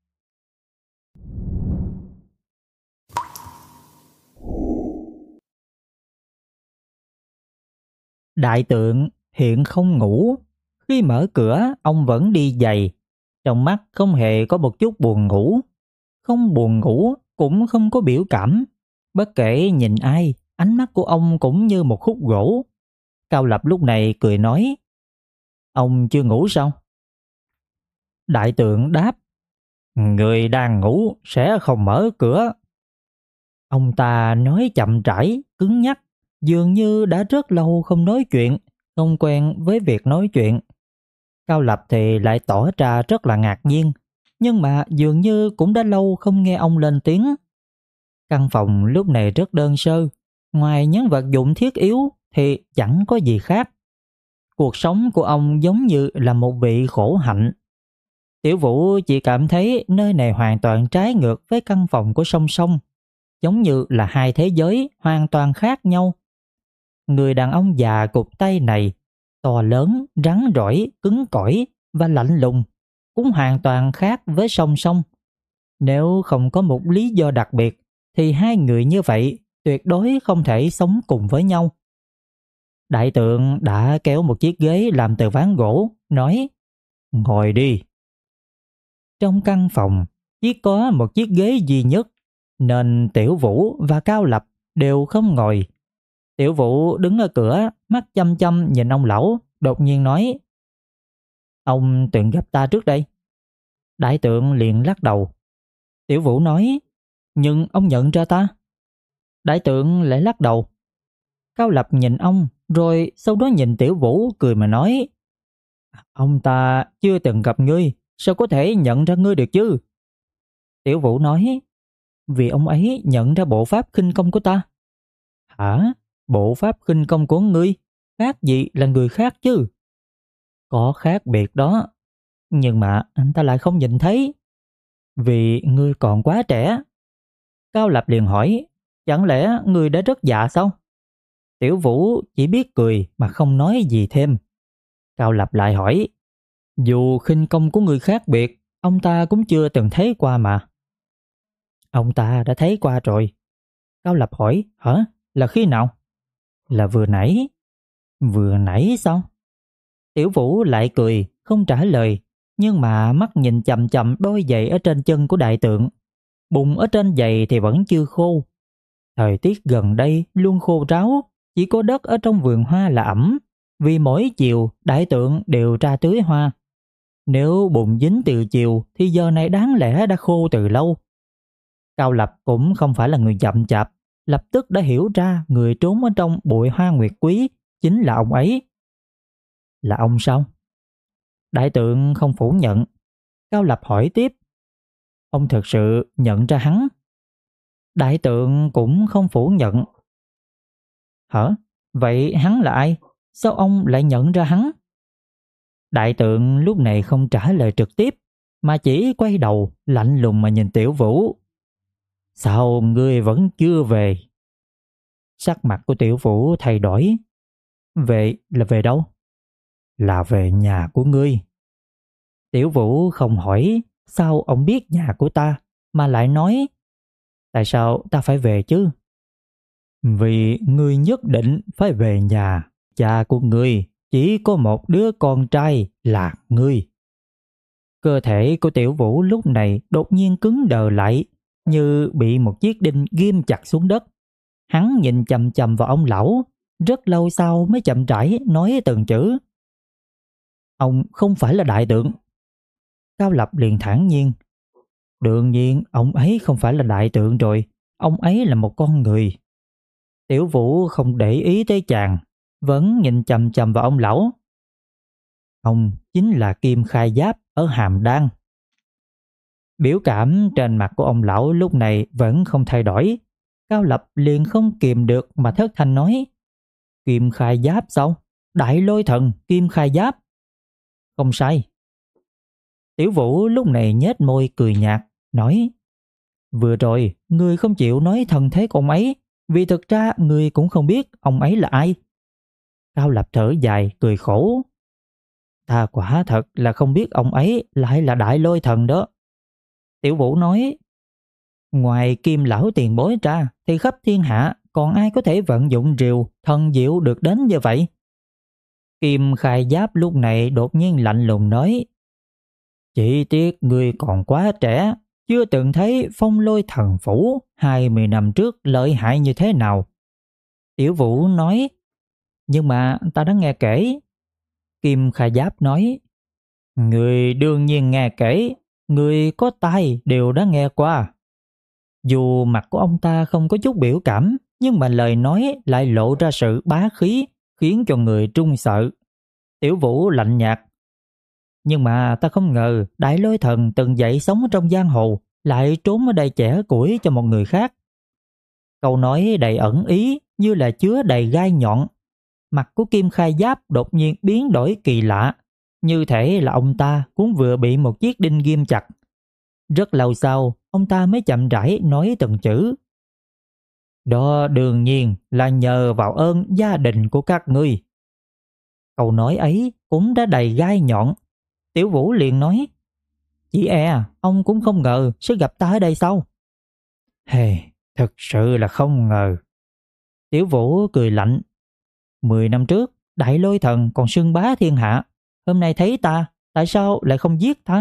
Đại tượng hiện không ngủ. Khi mở cửa, ông vẫn đi giày. Trong mắt không hề có một chút buồn ngủ. Không buồn ngủ, cũng không có biểu cảm. Bất kể nhìn ai, ánh mắt của ông cũng như một khúc gỗ. Cao Lập lúc này cười nói. Ông chưa ngủ sao? Đại tượng đáp. Người đang ngủ sẽ không mở cửa. Ông ta nói chậm rãi, cứng nhắc, dường như đã rất lâu không nói chuyện, không quen với việc nói chuyện. Cao Lập thì lại tỏ ra rất là ngạc nhiên, nhưng mà dường như cũng đã lâu không nghe ông lên tiếng. Căn phòng lúc này rất đơn sơ, ngoài những vật dụng thiết yếu thì chẳng có gì khác. Cuộc sống của ông giống như là một vị khổ hạnh. Tiểu Vũ chỉ cảm thấy nơi này hoàn toàn trái ngược với căn phòng của Song Song, giống như là hai thế giới hoàn toàn khác nhau. Người đàn ông già cụt tay này, to lớn, rắn rỏi, cứng cỏi và lạnh lùng, cũng hoàn toàn khác với Song Song. Nếu không có một lý do đặc biệt, thì hai người như vậy tuyệt đối không thể sống cùng với nhau. Đại tượng đã kéo một chiếc ghế làm từ ván gỗ, nói: "Ngồi đi." Trong căn phòng chỉ có một chiếc ghế duy nhất, nên Tiểu Vũ và Cao Lập đều không ngồi. Tiểu Vũ đứng ở cửa, mắt chăm chăm nhìn ông lão, đột nhiên nói: "Ông từng gặp ta trước đây?" Đại tượng liền lắc đầu. Tiểu Vũ nói: "Nhưng ông nhận ra ta?" Đại tượng lại lắc đầu. Cao Lập nhìn ông, rồi sau đó nhìn Tiểu Vũ cười mà nói: "Ông ta chưa từng gặp ngươi, sao có thể nhận ra ngươi được chứ?" Tiểu Vũ nói: "Vì ông ấy nhận ra bộ pháp khinh công của ta." "Hả? Bộ pháp khinh công của ngươi khác gì là người khác chứ?" "Có khác biệt đó, nhưng mà anh ta lại không nhìn thấy, vì ngươi còn quá trẻ." Cao Lập liền hỏi: "Chẳng lẽ ngươi đã rất già sao?" Tiểu Vũ chỉ biết cười mà không nói gì thêm. Cao Lập lại hỏi: "Dù khinh công của người khác biệt, ông ta cũng chưa từng thấy qua mà." "Ông ta đã thấy qua rồi." Cao Lập hỏi: "Hả? Là khi nào?" "Là vừa nãy." "Vừa nãy sao?" Tiểu Vũ lại cười, không trả lời, nhưng mà mắt nhìn chằm chằm đôi giày ở trên chân của đại tượng. Bùn ở trên giày thì vẫn chưa khô. Thời tiết gần đây luôn khô ráo, chỉ có đất ở trong vườn hoa là ẩm, vì mỗi chiều đại tượng đều ra tưới hoa. Nếu bùn dính từ chiều thì giờ này đáng lẽ đã khô từ lâu. Cao Lập cũng không phải là người chậm chạp, lập tức đã hiểu ra người trốn ở trong bụi hoa nguyệt quý chính là ông ấy. "Là ông sao?" Đại tượng không phủ nhận. Cao Lập hỏi tiếp: "Ông thực sự nhận ra hắn?" Đại tượng cũng không phủ nhận. "Hả? Vậy hắn là ai? Sao ông lại nhận ra hắn?" Đại tượng lúc này không trả lời trực tiếp, mà chỉ quay đầu lạnh lùng mà nhìn Tiểu Vũ. "Sao ngươi vẫn chưa về?" Sắc mặt của Tiểu Vũ thay đổi. "Về là về đâu?" "Là về nhà của ngươi." Tiểu Vũ không hỏi sao ông biết nhà của ta, mà lại nói: "Tại sao ta phải về chứ?" "Vì ngươi nhất định phải về nhà. Cha của ngươi chỉ có một đứa con trai là ngươi." Cơ thể của Tiểu Vũ lúc này đột nhiên cứng đờ lại, như bị một chiếc đinh ghim chặt xuống đất. Hắn nhìn chằm chằm vào ông lão, rất lâu sau mới chậm rãi nói từng chữ: "Ông không phải là đại tượng." Cao Lập liền thản nhiên: "Đương nhiên ông ấy không phải là đại tượng rồi, ông ấy là một con người." Tiểu Vũ không để ý tới chàng, vẫn nhìn chằm chằm vào ông lão: "Ông chính là Kim Khai Giáp ở Hàm Đan." Biểu cảm trên mặt của ông lão lúc này vẫn không thay đổi. Cao Lập liền không kìm được mà thất thanh nói: "Kim Khai Giáp sao? Đại Lôi Thần Kim Khai Giáp." "Không sai." Tiểu Vũ lúc này nhếch môi cười nhạt, nói: "Vừa rồi ngươi không chịu nói thân thế của ông ấy, vì thực ra ngươi cũng không biết ông ấy là ai." Cao Lập thở dài cười khổ: "Ta quả thật là không biết ông ấy lại là Đại Lôi Thần đó." Tiểu Vũ nói: "Ngoài Kim lão tiền bối ra thì khắp thiên hạ còn ai có thể vận dụng rìu thần diệu được đến như vậy?" Kim Khai Giáp lúc này đột nhiên lạnh lùng nói: "Chỉ tiếc ngươi còn quá trẻ, chưa từng thấy Phong Lôi Thần Phủ 20 năm trước lợi hại như thế nào." Tiểu Vũ nói: "Nhưng mà ta đã nghe kể." Kim Khai Giáp nói: "Người đương nhiên nghe kể, người có tai đều đã nghe qua." Dù mặt của ông ta không có chút biểu cảm, nhưng mà lời nói lại lộ ra sự bá khí, khiến cho người trung sợ. Tiểu Vũ lạnh nhạt: nhưng mà ta không ngờ Đại Lôi Thần từng dậy sống trong giang hồ lại trốn ở đây chẻ củi cho một người khác. Câu nói đầy ẩn ý như là chứa đầy gai nhọn. Mặt của Kim Khai Giáp đột nhiên biến đổi kỳ lạ, như thể là ông ta cũng vừa bị một chiếc đinh ghim chặt. Rất lâu sau, ông ta mới chậm rãi nói từng chữ: đó đương nhiên là nhờ vào ơn gia đình của các ngươi. Câu nói ấy cũng đã đầy gai nhọn. Tiểu Vũ liền nói: chỉ ông cũng không ngờ sẽ gặp ta ở đây sao? Hề, thực sự là không ngờ. Tiểu Vũ cười lạnh: 10 năm trước, Đại Lôi Thần còn xưng bá thiên hạ. Hôm nay thấy ta, tại sao lại không giết ta?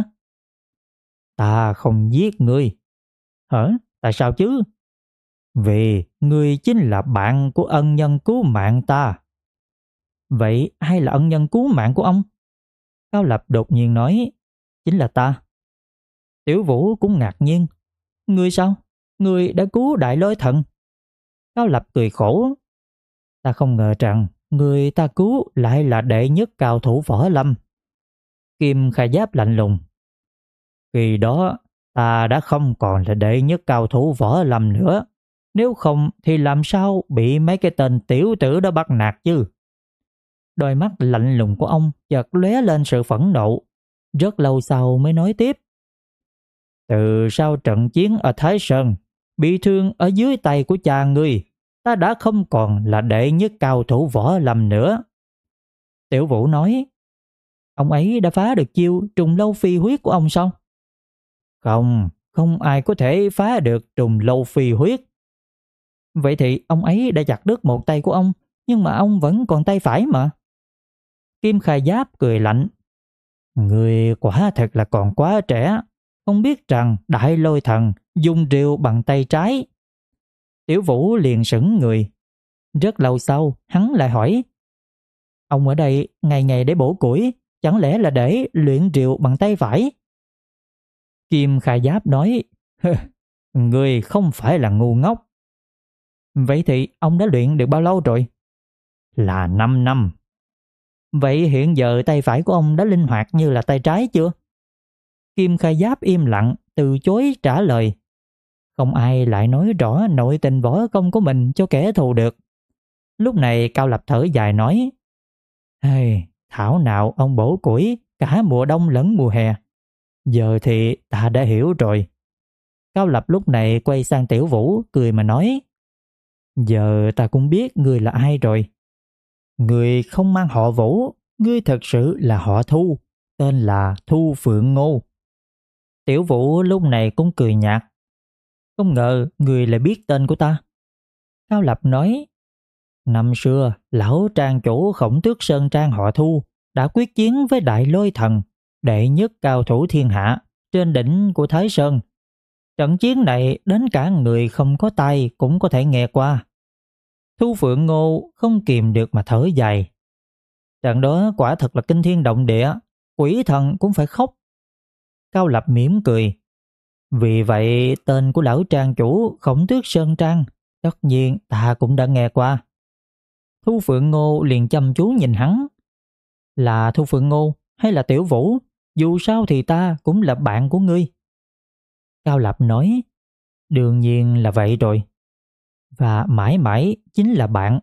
Ta không giết ngươi. Hả? Tại sao chứ? Vì ngươi chính là bạn của ân nhân cứu mạng ta. Vậy ai là ân nhân cứu mạng của ông? Cao Lập đột nhiên nói: chính là ta. Tiểu Vũ cũng ngạc nhiên: ngươi sao? Ngươi đã cứu Đại Lôi Thần? Cao Lập cười khổ: ta không ngờ rằng người ta cứu lại là đệ nhất cao thủ võ lâm. Kim Khai Giáp lạnh lùng: khi đó ta đã không còn là đệ nhất cao thủ võ lâm nữa. Nếu không thì làm sao bị mấy cái tên tiểu tử đó bắt nạt chứ? Đôi mắt lạnh lùng của ông chợt lóe lên sự phẫn nộ. Rất lâu sau mới nói tiếp: từ sau trận chiến ở Thái Sơn, bị thương ở dưới tay của cha ngươi, ta đã không còn là đệ nhất cao thủ võ lâm nữa. Tiểu Vũ nói: ông ấy đã phá được chiêu trùng lâu phi huyết của ông sao? Không, không ai có thể phá được trùng lâu phi huyết. Vậy thì ông ấy đã chặt đứt một tay của ông, nhưng mà ông vẫn còn tay phải mà. Kim Khai Giáp cười lạnh: người quả thật là còn quá trẻ, không biết rằng Đại Lôi Thần dùng rìu bằng tay trái. Tiểu Vũ liền sững người. Rất lâu sau, hắn lại hỏi: ông ở đây ngày ngày để bổ củi, chẳng lẽ là để luyện rìu bằng tay phải? Kim Khai Giáp nói: người không phải là ngu ngốc. Vậy thì ông đã luyện được bao lâu rồi? Là 5 năm. Vậy hiện giờ tay phải của ông đã linh hoạt như là tay trái chưa? Kim Khai Giáp im lặng, từ chối trả lời. Không ai lại nói rõ nội tình võ công của mình cho kẻ thù được. Lúc này Cao Lập thở dài nói: hey, thảo nào ông bổ củi cả mùa đông lẫn mùa hè. Giờ thì ta đã hiểu rồi. Cao Lập lúc này quay sang Tiểu Vũ cười mà nói: giờ ta cũng biết ngươi là ai rồi. Ngươi không mang họ Vũ, ngươi thật sự là họ Thu, tên là Thu Phượng Ngô. Tiểu Vũ lúc này cũng cười nhạt: không ngờ ngươi lại biết tên của ta. Cao Lập nói: năm xưa, lão trang chủ Khổng Tước Sơn Trang họ Thu đã quyết chiến với Đại Lôi Thần, đệ nhất cao thủ thiên hạ, trên đỉnh của Thái Sơn. Trận chiến này đến cả người không có tai cũng có thể nghe qua. Thu Phượng Ngô không kìm được mà thở dài. Trận đó quả thật là kinh thiên động địa, quỷ thần cũng phải khóc. Cao Lập mỉm cười: vì vậy tên của lão trang chủ Khổng Tước Sơn Trang tất nhiên ta cũng đã nghe qua. Thu Phượng Ngô liền chăm chú nhìn hắn: là Thu Phượng Ngô hay là Tiểu Vũ, dù sao thì ta cũng là bạn của ngươi. Cao Lập nói: đương nhiên là vậy rồi, và mãi mãi chính là bạn.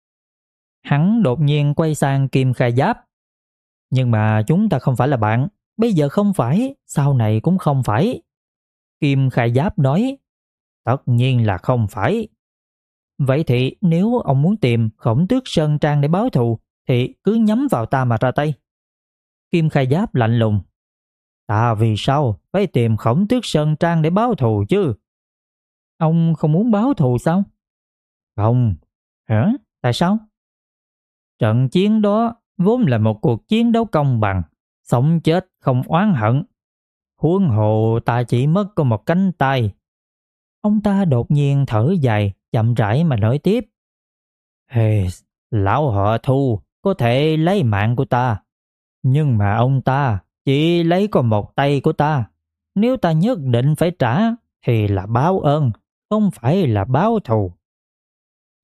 Hắn đột nhiên quay sang Kim Khai Giáp: nhưng mà chúng ta không phải là bạn, bây giờ không phải, sau này cũng không phải. Kim Khai Giáp nói: tất nhiên là không phải. Vậy thì nếu ông muốn tìm Khổng Tước Sơn Trang để báo thù thì cứ nhắm vào ta mà ra tay. Kim Khai Giáp lạnh lùng: ta vì sao phải tìm Khổng Tước Sơn Trang để báo thù chứ? Ông không muốn báo thù sao? Không. Hả? Tại sao? Trận chiến đó vốn là một cuộc chiến đấu công bằng, sống chết không oán hận. Huống hồ ta chỉ mất có một cánh tay. Ông ta đột nhiên thở dài, chậm rãi mà nói tiếp: hey, lão họ Thu có thể lấy mạng của ta, nhưng mà ông ta chỉ lấy có một tay của ta. Nếu ta nhất định phải trả thì là báo ơn, không phải là báo thù.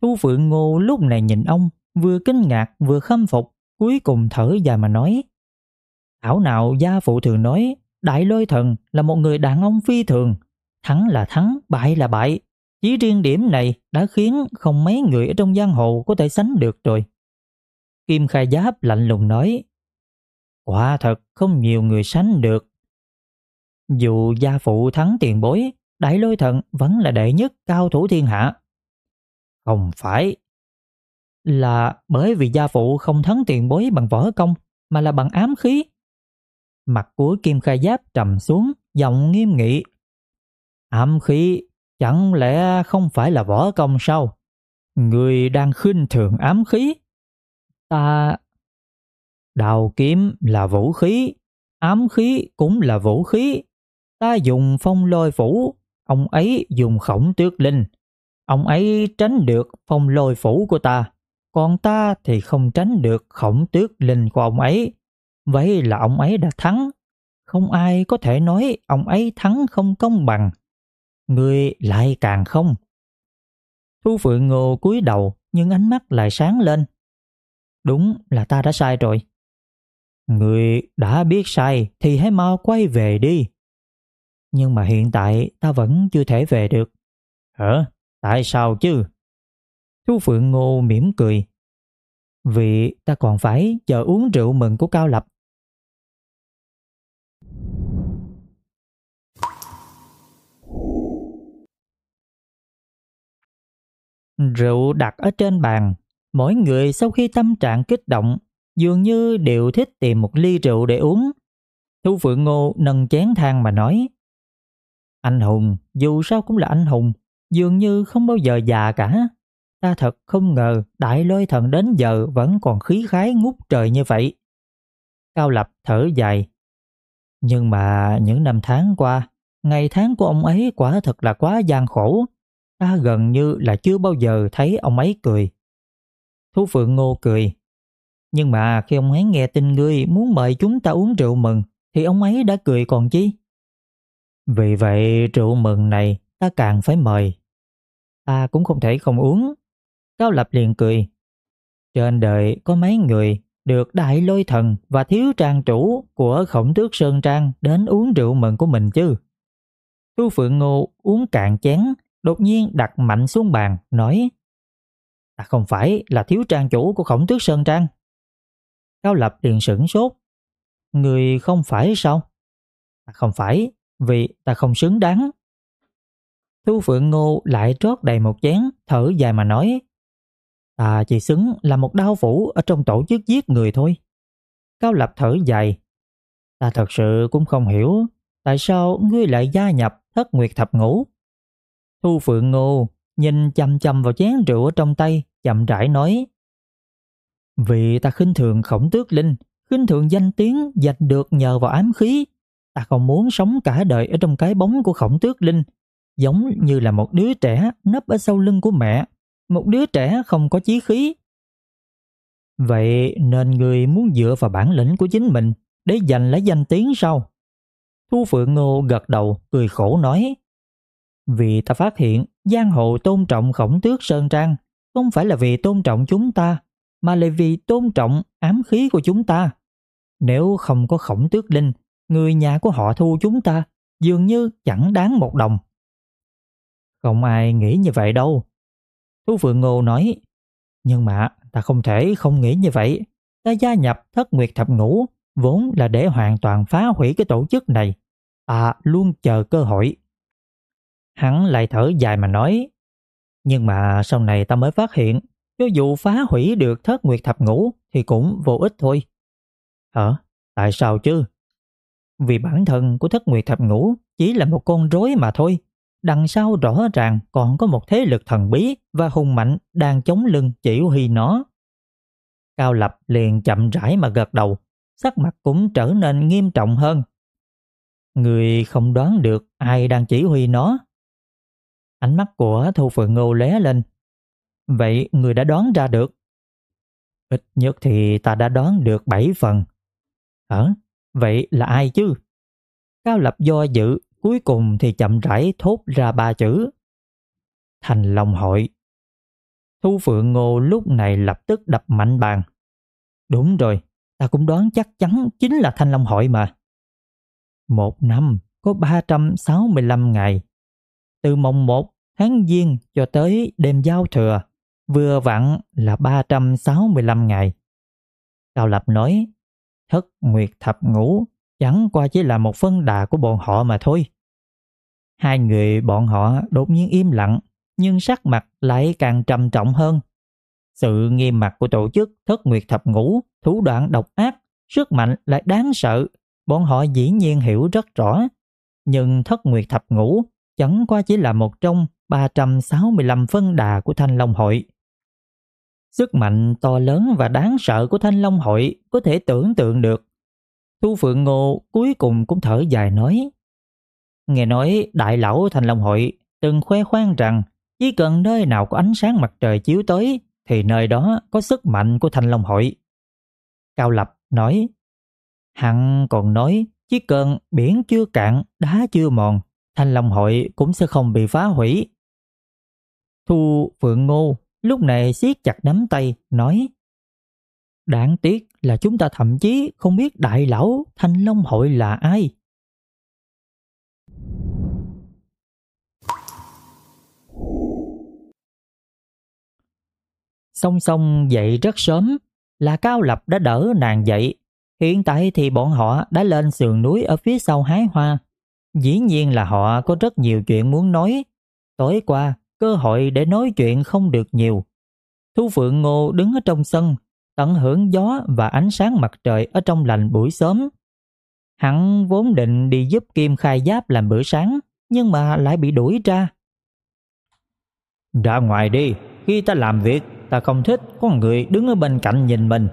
Thu Phượng Ngô lúc này nhìn ông, vừa kinh ngạc vừa khâm phục, cuối cùng thở dài mà nói: Thảo nào gia phụ thường nói Đại Lôi Thần là một người đàn ông phi thường, thắng là thắng, bại là bại. Chỉ riêng điểm này đã khiến không mấy người ở trong giang hồ có thể sánh được rồi. Kim Khai Giáp lạnh lùng nói: Quả thật không nhiều người sánh được. Dù gia phụ thắng tiền bối, Đại Lôi Thần vẫn là đệ nhất cao thủ thiên hạ. Không phải. Là bởi vì gia phụ không thắng tiền bối bằng võ công, mà là bằng ám khí. Mặt của Kim Khai Giáp trầm xuống, giọng nghiêm nghị. Ám khí chẳng lẽ không phải là võ công sao? Người đang khinh thường ám khí. Ta... Đao kiếm là vũ khí, ám khí cũng là vũ khí. Ta dùng Phong Lôi Phủ, ông ấy dùng Khổng Tước Linh. Ông ấy tránh được Phong Lôi Phủ của ta, còn ta thì không tránh được Khổng Tước Linh của ông ấy. Vậy là ông ấy đã thắng. Không ai có thể nói ông ấy thắng không công bằng. Người lại càng không. Thu Phượng Ngô cúi đầu nhưng ánh mắt lại sáng lên. Đúng là ta đã sai rồi. Người đã biết sai thì hãy mau quay về đi. Nhưng mà hiện tại ta vẫn chưa thể về được. Hả? Tại sao chứ? Thu Phượng Ngô mỉm cười. Vì ta còn phải chờ uống rượu mừng của Cao Lập. Rượu đặt ở trên bàn, mỗi người sau khi tâm trạng kích động dường như đều thích tìm một ly rượu để uống. Thu Phượng Ngô nâng chén than mà nói: Anh hùng dù sao cũng là anh hùng, dường như không bao giờ già cả. Ta thật không ngờ Đại Lôi Thần đến giờ vẫn còn khí khái ngút trời như vậy. Cao Lập thở dài. Nhưng mà những năm tháng qua, ngày tháng của ông ấy quả thật là quá gian khổ. Ta gần như là chưa bao giờ thấy ông ấy cười. Thu Phượng Ngô cười. Nhưng mà khi ông ấy nghe tin ngươi muốn mời chúng ta uống rượu mừng thì ông ấy đã cười còn chi. Vì vậy rượu mừng này ta càng phải mời. Ta cũng không thể không uống. Cao Lập liền cười. Trên đời có mấy người được Đại Lôi Thần và thiếu trang chủ của Khổng Tước Sơn Trang đến uống rượu mừng của mình chứ. Thu Phượng Ngô uống cạn chén, đột nhiên đặt mạnh xuống bàn, nói: Ta không phải là thiếu trang chủ của Khổng Tước Sơn Trang. Cao Lập liền sửng sốt. Người không phải sao? Ta không phải, vì ta không xứng đáng. Thu Phượng Ngô lại trót đầy một chén, thở dài mà nói: Ta chỉ xứng là một đao phủ ở trong tổ chức giết người thôi. Cao Lập thở dài. Ta thật sự cũng không hiểu tại sao ngươi lại gia nhập Thất Nguyệt Thập Ngũ. Thu Phượng Ngô nhìn chăm chăm vào chén rượu ở trong tay, chậm rãi nói: Vì ta khinh thường Khổng Tước Linh, khinh thường danh tiếng giành được nhờ vào ám khí. Ta không muốn sống cả đời ở trong cái bóng của Khổng Tước Linh, giống như là một đứa trẻ nấp ở sau lưng của mẹ, một đứa trẻ không có chí khí. Vậy nên người muốn dựa vào bản lĩnh của chính mình để giành lấy danh tiếng sao? Thu Phượng Ngô gật đầu cười khổ nói: Vì ta phát hiện giang hồ tôn trọng Khổng Tước Sơn Trang không phải là vì tôn trọng chúng ta, mà là vì tôn trọng ám khí của chúng ta. Nếu không có Khổng Tước Linh, người nhà của họ Thu chúng ta dường như chẳng đáng một đồng. Không ai nghĩ như vậy đâu. Thu Phượng Ngô nói: Nhưng mà ta không thể không nghĩ như vậy. Ta gia nhập Thất Nguyệt Thập Ngũ vốn là để hoàn toàn phá hủy cái tổ chức này. Ta luôn chờ cơ hội. Hắn lại thở dài mà nói: Nhưng mà sau này ta mới phát hiện, cho dù phá hủy được Thất Nguyệt Thập Ngũ thì cũng vô ích thôi. Hả? Tại sao chứ? Vì bản thân của Thất Nguyệt Thập Ngũ chỉ là một con rối mà thôi. Đằng sau rõ ràng còn có một thế lực thần bí và hùng mạnh đang chống lưng chỉ huy nó. Cao Lập liền chậm rãi mà gật đầu, sắc mặt cũng trở nên nghiêm trọng hơn. Người không đoán được ai đang chỉ huy nó. Ánh mắt của Thu Phượng Ngô lóe lên. Vậy người đã đoán ra được? Ít nhất thì ta đã đoán được 7 phần. Hả? Vậy là ai chứ? Cao Lập do dự, cuối cùng thì chậm rãi thốt ra 3 chữ: Thành Long Hội. Thu Phượng Ngô lúc này lập tức đập mạnh bàn. Đúng rồi, ta cũng đoán chắc chắn chính là Thanh Long Hội mà. Một năm có 365 ngày. Từ mồng 1 tháng Giêng cho tới đêm giao thừa, vừa vặn là 365 ngày. Cao Lập nói, Thất Nguyệt Thập Ngũ chẳng qua chỉ là một phân đà của bọn họ mà thôi. Hai người bọn họ đột nhiên im lặng, nhưng sắc mặt lại càng trầm trọng hơn. Sự nghiêm mặt của tổ chức Thất Nguyệt Thập Ngũ, thủ đoạn độc ác, sức mạnh lại đáng sợ, bọn họ dĩ nhiên hiểu rất rõ. Nhưng Thất Nguyệt Thập Ngũ chẳng qua chỉ là một trong 365 phân đà của Thanh Long Hội. Sức mạnh to lớn và đáng sợ của Thanh Long Hội có thể tưởng tượng được. Thu Phượng Ngô cuối cùng cũng thở dài nói, nghe nói đại lão Thanh Long Hội từng khoe khoang rằng chỉ cần nơi nào có ánh sáng mặt trời chiếu tới thì nơi đó có sức mạnh của Thanh Long Hội. Cao Lập nói, hắn còn nói chỉ cần biển chưa cạn, đá chưa mòn, Thanh Long Hội cũng sẽ không bị phá hủy. Thu Phượng Ngô lúc này siết chặt nắm tay, nói, đáng tiếc là chúng ta thậm chí không biết đại lão Thanh Long Hội là ai. Song Song dậy rất sớm, là Cao Lập đã đỡ nàng dậy. Hiện tại thì bọn họ đã lên sườn núi ở phía sau hái hoa. Dĩ nhiên là họ có rất nhiều chuyện muốn nói. Tối qua, cơ hội để nói chuyện không được nhiều. Thu Phượng Ngô đứng ở trong sân, tận hưởng gió và ánh sáng mặt trời ở trong lành buổi sớm. Hắn vốn định đi giúp Kim Khai Giáp làm bữa sáng, nhưng mà lại bị đuổi ra. Ra ngoài đi, khi ta làm việc, ta không thích có người đứng ở bên cạnh nhìn mình.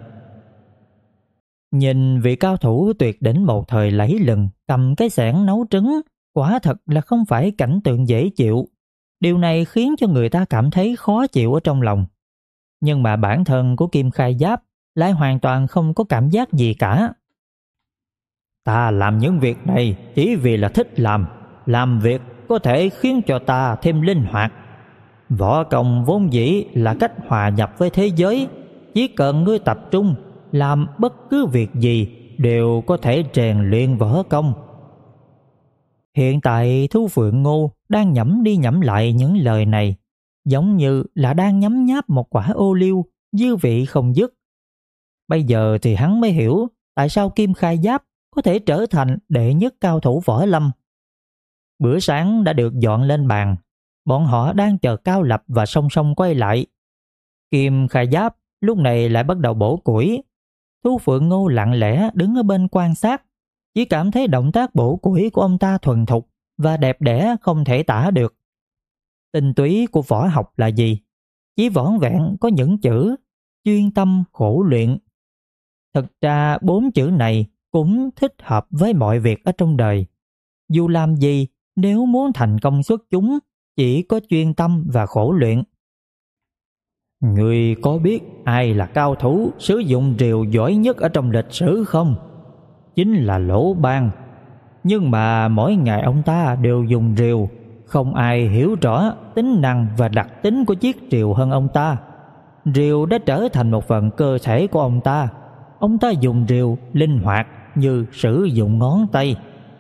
Nhìn vị cao thủ tuyệt đỉnh một thời lấy lừng cầm cái xẻng nấu trứng, quả thật là không phải cảnh tượng dễ chịu. Điều này khiến cho người ta cảm thấy khó chịu ở trong lòng. Nhưng mà bản thân của Kim Khai Giáp lại hoàn toàn không có cảm giác gì cả. Ta làm những việc này chỉ vì là thích làm việc có thể khiến cho ta thêm linh hoạt. Võ công vốn dĩ là cách hòa nhập với thế giới, chỉ cần ngươi tập trung làm bất cứ việc gì đều có thể rèn luyện võ công. Hiện tại Thu Phượng Ngô đang nhẩm đi nhẩm lại những lời này, giống như là đang nhấm nháp một quả ô liu, dư vị không dứt. Bây giờ thì hắn mới hiểu tại sao Kim Khai Giáp có thể trở thành đệ nhất cao thủ võ lâm. Bữa sáng đã được dọn lên bàn, bọn họ đang chờ Cao Lập và Song Song quay lại. Kim Khai Giáp lúc này lại bắt đầu bổ củi. Thu Phượng Ngô lặng lẽ đứng ở bên quan sát, chỉ cảm thấy động tác bổ củi của ông ta thuần thục và đẹp đẽ không thể tả được. Tinh túy của võ học là gì? Chỉ vỏn vẹn có những chữ chuyên tâm khổ luyện. Thật ra 4 chữ này cũng thích hợp với mọi việc ở trong đời. Dù làm gì, nếu muốn thành công xuất chúng, chỉ có chuyên tâm và khổ luyện. Người có biết ai là cao thủ sử dụng rìu giỏi nhất ở trong lịch sử không? Chính là Lỗ Ban. Nhưng mà mỗi ngày ông ta đều dùng rìu, không ai hiểu rõ tính năng và đặc tính của chiếc rìu hơn ông ta. Rìu đã trở thành một phần cơ thể của ông ta. Ông ta dùng rìu linh hoạt như sử dụng ngón tay.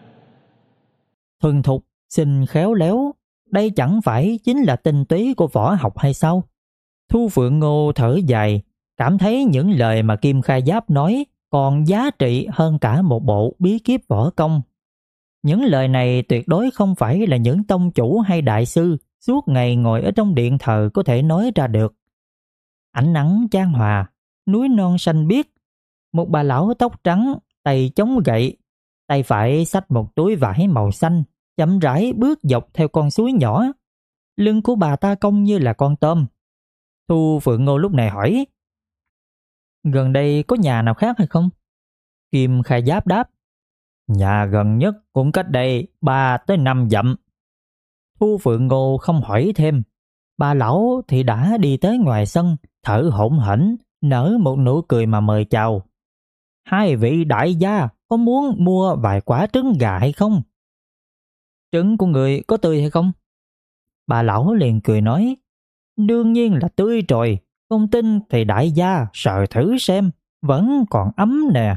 Thuần thục, xinh khéo léo, đây chẳng phải chính là tinh túy của võ học hay sao? Thu Phượng Ngô thở dài, cảm thấy những lời mà Kim Khai Giáp nói còn giá trị hơn cả một bộ bí kíp võ công. Những lời này tuyệt đối không phải là những tông chủ hay đại sư suốt ngày ngồi ở trong điện thờ có thể nói ra được. Ánh nắng chan hòa, núi non xanh biếc, một bà lão tóc trắng, tay chống gậy, tay phải xách một túi vải màu xanh, chậm rãi bước dọc theo con suối nhỏ. Lưng của bà ta cong như là con tôm. Thu Phượng Ngô lúc này hỏi, gần đây có nhà nào khác hay không? Kim Khai Giáp đáp, nhà gần nhất cũng cách đây 3 tới 5 dặm. Thu Phượng Ngô không hỏi thêm. Bà lão thì đã đi tới ngoài sân, thở hổn hển, nở một nụ cười mà mời chào. Hai vị đại gia có muốn mua vài quả trứng gà hay không? Trứng của người có tươi hay không? Bà lão liền cười nói, Đương nhiên là tươi rồi, không tin thì đại gia sờ thử xem, vẫn còn ấm nè.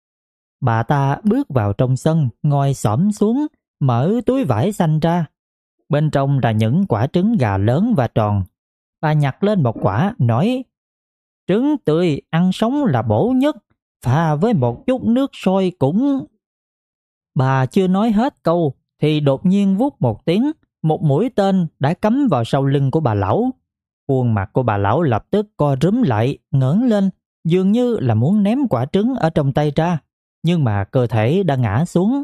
Bà ta bước vào trong sân, ngồi xổm xuống, mở túi vải xanh ra. Bên trong là những quả trứng gà lớn và tròn. Bà nhặt lên một quả, nói: "Trứng tươi ăn sống là bổ nhất, pha với một chút nước sôi cũng..." Bà chưa nói hết câu thì đột nhiên vút một tiếng, một mũi tên đã cắm vào sau lưng của bà lão. Khuôn mặt của bà lão lập tức co rúm lại, ngẩng lên, dường như là muốn ném quả trứng ở trong tay ra, nhưng mà cơ thể đã ngã xuống.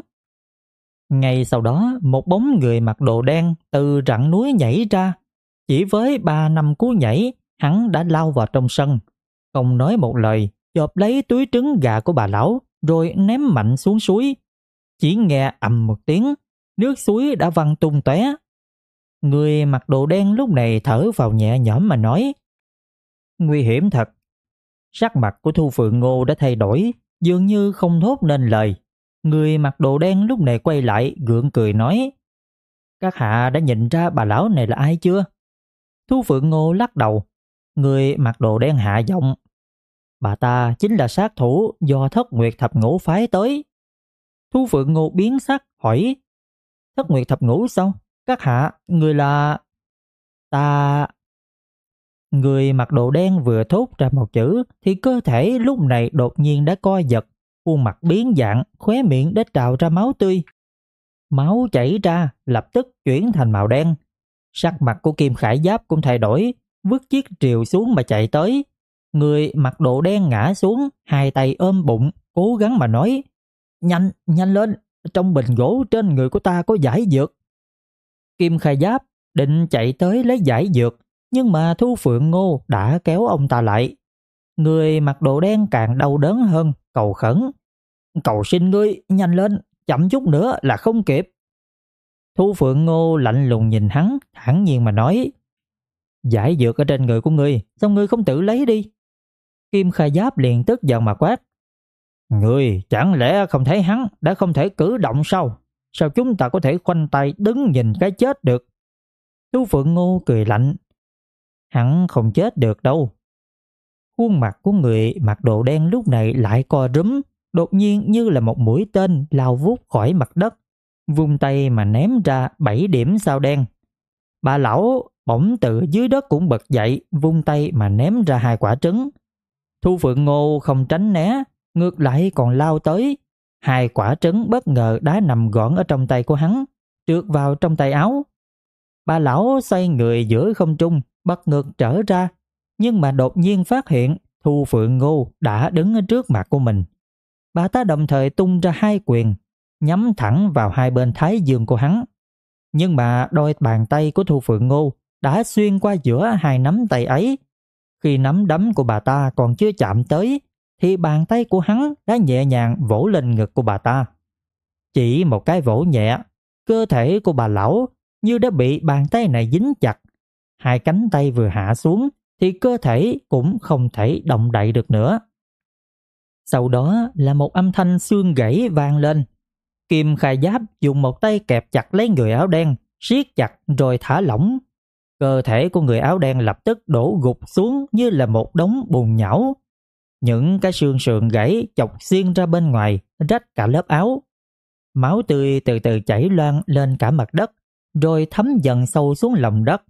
Ngay sau đó, một bóng người mặc đồ đen từ rặng núi nhảy ra. Chỉ với 3-5 cú nhảy, hắn đã lao vào trong sân, không nói một lời, chộp lấy túi trứng gà của bà lão rồi ném mạnh xuống suối. Chỉ nghe ầm một tiếng, nước suối đã văng tung tóe. Người mặc đồ đen lúc này thở vào nhẹ nhõm mà nói: "Nguy hiểm thật." Sắc mặt của Thu Phượng Ngô đã thay đổi, dường như không thốt nên lời. Người mặc đồ đen lúc này quay lại gượng cười nói: "Các hạ đã nhìn ra bà lão này là ai chưa?" Thu Phượng Ngô lắc đầu. Người mặc đồ đen hạ giọng: "Bà ta chính là sát thủ do Thất Nguyệt Thập Ngũ phái tới." Thu Phượng Ngô biến sắc hỏi: "Thất Nguyệt Thập Ngũ sao? Các hạ, người là..." "Ta..." Người mặc đồ đen vừa thốt ra một chữ thì cơ thể lúc này đột nhiên đã co giật, khuôn mặt biến dạng, khóe miệng đã trào ra máu tươi. Máu chảy ra lập tức chuyển thành màu đen. Sắc mặt của Kim Khải Giáp cũng thay đổi, vứt chiếc rìu xuống mà chạy tới. Người mặc đồ đen ngã xuống, hai tay ôm bụng, cố gắng mà nói: "Nhanh, nhanh lên, trong bình gỗ trên người của ta có giải dược." Kim Khải Giáp định chạy tới lấy giải dược, nhưng mà Thu Phượng Ngô đã kéo ông ta lại. Người mặc đồ đen càng đau đớn hơn, cầu khẩn: "Cầu xin ngươi, nhanh lên, chậm chút nữa là không kịp." Thu Phượng Ngô lạnh lùng nhìn hắn, thản nhiên mà nói: "Giải dược ở trên người của ngươi, sao ngươi không tự lấy đi?" Kim Khai Giáp liền tức giận mà quát: "Ngươi chẳng lẽ không thấy hắn đã không thể cử động sao? Sao chúng ta có thể khoanh tay đứng nhìn cái chết được?" Thu Phượng Ngô cười lạnh: "Hắn không chết được đâu." Khuôn mặt của người mặc đồ đen lúc này lại co rúm, đột nhiên như là một mũi tên lao vút khỏi mặt đất, vung tay mà ném ra 7 điểm sao đen. Bà lão bỗng từ dưới đất cũng bật dậy, vung tay mà ném ra 2 quả trứng. Thu Phượng Ngô không tránh né, ngược lại còn lao tới. 2 quả trứng bất ngờ đã nằm gọn ở trong tay của hắn, trượt vào trong tay áo. Bà lão xoay người giữa không trung, bật ngược trở ra, nhưng mà đột nhiên phát hiện Thu Phượng Ngô đã đứng ở trước mặt của mình. Bà ta đồng thời tung ra 2 quyền, nhắm thẳng vào 2 bên thái dương của hắn. Nhưng mà đôi bàn tay của Thu Phượng Ngô đã xuyên qua giữa 2 nắm tay ấy. Khi nắm đấm của bà ta còn chưa chạm tới, thì bàn tay của hắn đã nhẹ nhàng vỗ lên ngực của bà ta. Chỉ một cái vỗ nhẹ, cơ thể của bà lão như đã bị bàn tay này dính chặt. 2 cánh tay vừa hạ xuống thì cơ thể cũng không thể động đậy được nữa. Sau đó là một âm thanh xương gãy vang lên. Kim Khai Giáp dùng một tay kẹp chặt lấy người áo đen, siết chặt rồi thả lỏng. Cơ thể của người áo đen lập tức đổ gục xuống như là một đống bùn nhão. Những cái xương sườn gãy chọc xuyên ra bên ngoài, rách cả lớp áo. Máu tươi từ từ chảy loang lên cả mặt đất, rồi thấm dần sâu xuống lòng đất.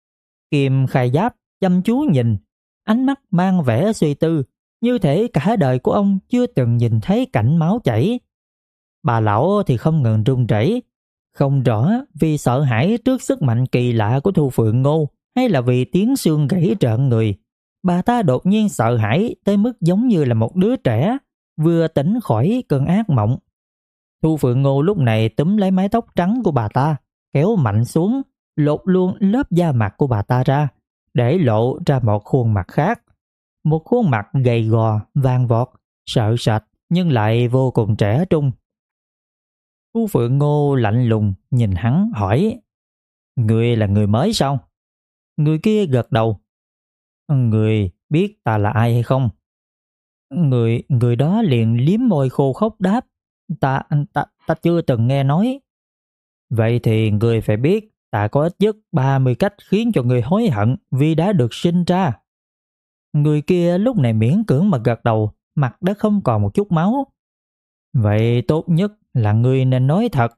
Kim Khai Giáp chăm chú nhìn, ánh mắt mang vẻ suy tư, như thể cả đời của ông chưa từng nhìn thấy cảnh máu chảy. Bà lão thì không ngừng run rẩy, không rõ vì sợ hãi trước sức mạnh kỳ lạ của Thu Phượng Ngô hay là vì tiếng xương gãy trợn người. Bà ta đột nhiên sợ hãi tới mức giống như là một đứa trẻ vừa tỉnh khỏi cơn ác mộng. Thu Phượng Ngô lúc này túm lấy mái tóc trắng của bà ta, kéo mạnh xuống, lột luôn lớp da mặt của bà ta ra, để lộ ra một khuôn mặt khác. Một khuôn mặt gầy gò, vàng vọt, sợ sệt nhưng lại vô cùng trẻ trung. Thu Phượng Ngô lạnh lùng nhìn hắn hỏi: "Ngươi là người mới sao?" Người kia gật đầu. "Người biết ta là ai hay không?" Người đó liền liếm môi khô khốc đáp: Ta chưa từng nghe nói." "Vậy thì người phải biết ta có ít nhất 30 cách khiến cho người hối hận vì đã được sinh ra. Người kia lúc này miễn cưỡng mà gật đầu, mặt đã không còn một chút máu. Vậy tốt nhất là ngươi nên nói thật.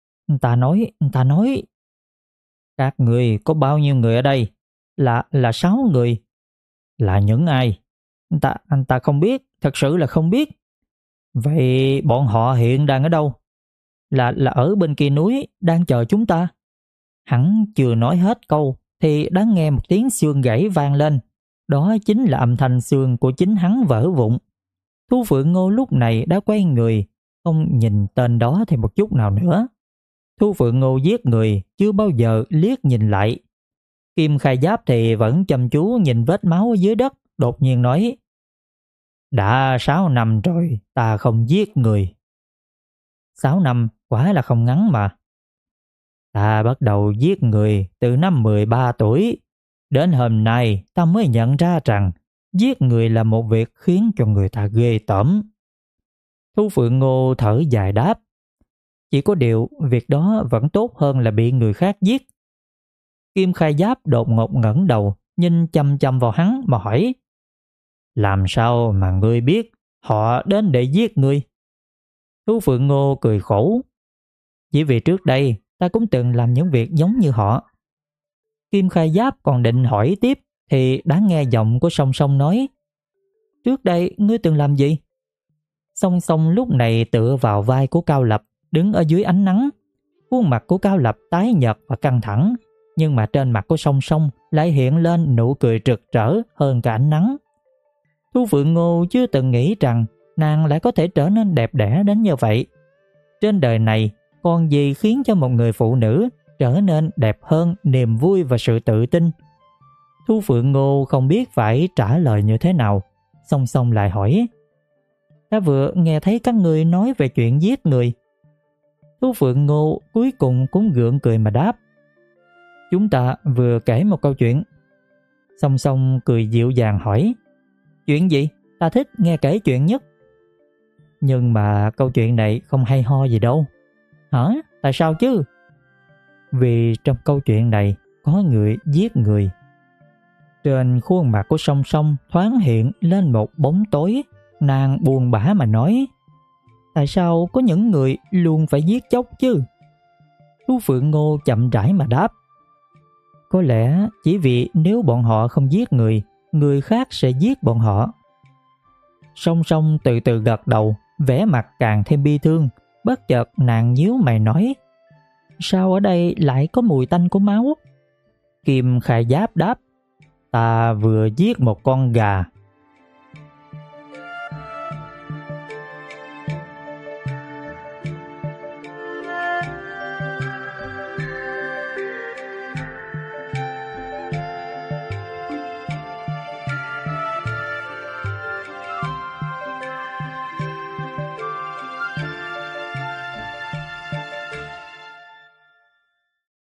Ta nói. Các người có bao nhiêu người ở đây? Là 6 người. Là những ai? Ta không biết, thật sự là không biết. Vậy bọn họ hiện đang ở đâu? Là ở bên kia núi, đang chờ chúng ta. Hắn chưa nói hết câu thì đã nghe một tiếng xương gãy vang lên. Đó chính là âm thanh xương của chính hắn vỡ vụn. Thu Phượng Ngô lúc này đã quay người, không nhìn tên đó thêm một chút nào nữa. Thu Phượng Ngô giết người chưa bao giờ liếc nhìn lại. Kim Khai Giáp thì vẫn chăm chú nhìn vết máu ở dưới đất, đột nhiên nói: đã 6 năm rồi ta không giết người. 6 năm quả là không ngắn mà. Ta bắt đầu giết người từ năm 13 tuổi. Đến hôm nay ta mới nhận ra rằng giết người là một việc khiến cho người ta ghê tởm. Thu Phượng Ngô thở dài đáp: chỉ có điều việc đó vẫn tốt hơn là bị người khác giết. Kim Khai Giáp đột ngột ngẩng đầu, nhìn chăm chăm vào hắn mà hỏi: làm sao mà ngươi biết họ đến để giết ngươi? Thu Phượng Ngô cười khổ: chỉ vì trước đây ta cũng từng làm những việc giống như họ. Kim Khai Giáp còn định hỏi tiếp thì đã nghe giọng của Song Song nói: trước đây ngươi từng làm gì? Song Song lúc này tựa vào vai của Cao Lập, đứng ở dưới ánh nắng. Khuôn mặt của Cao Lập tái nhợt và căng thẳng, nhưng mà trên mặt của Song Song lại hiện lên nụ cười rực rỡ hơn cả ánh nắng. Thu Phượng Ngô chưa từng nghĩ rằng nàng lại có thể trở nên đẹp đẽ đến như vậy. Trên đời này còn gì khiến cho một người phụ nữ trở nên đẹp hơn niềm vui và sự tự tin? Thu Phượng Ngô không biết phải trả lời như thế nào. Song Song lại hỏi: ta vừa nghe thấy các ngươi nói về chuyện giết người. Thu Phượng Ngô cuối cùng cũng gượng cười mà đáp: chúng ta vừa kể một câu chuyện. Song Song cười dịu dàng hỏi: chuyện gì? Ta thích nghe kể chuyện nhất. Nhưng mà câu chuyện này không hay ho gì đâu. Hả? Tại sao chứ? Vì trong câu chuyện này có người giết người. Trên khuôn mặt của Song Song thoáng hiện lên một bóng tối. Nàng buồn bã mà nói: tại sao có những người luôn phải giết chóc chứ? Thu Phượng Ngô chậm rãi mà đáp: có lẽ chỉ vì nếu bọn họ không giết người, người khác sẽ giết bọn họ. Song Song từ từ gật đầu, vẻ mặt càng thêm bi thương. Bất chợt nàng nhíu mày nói: sao ở đây lại có mùi tanh của máu? Kim Khai Giáp đáp: ta vừa giết một con gà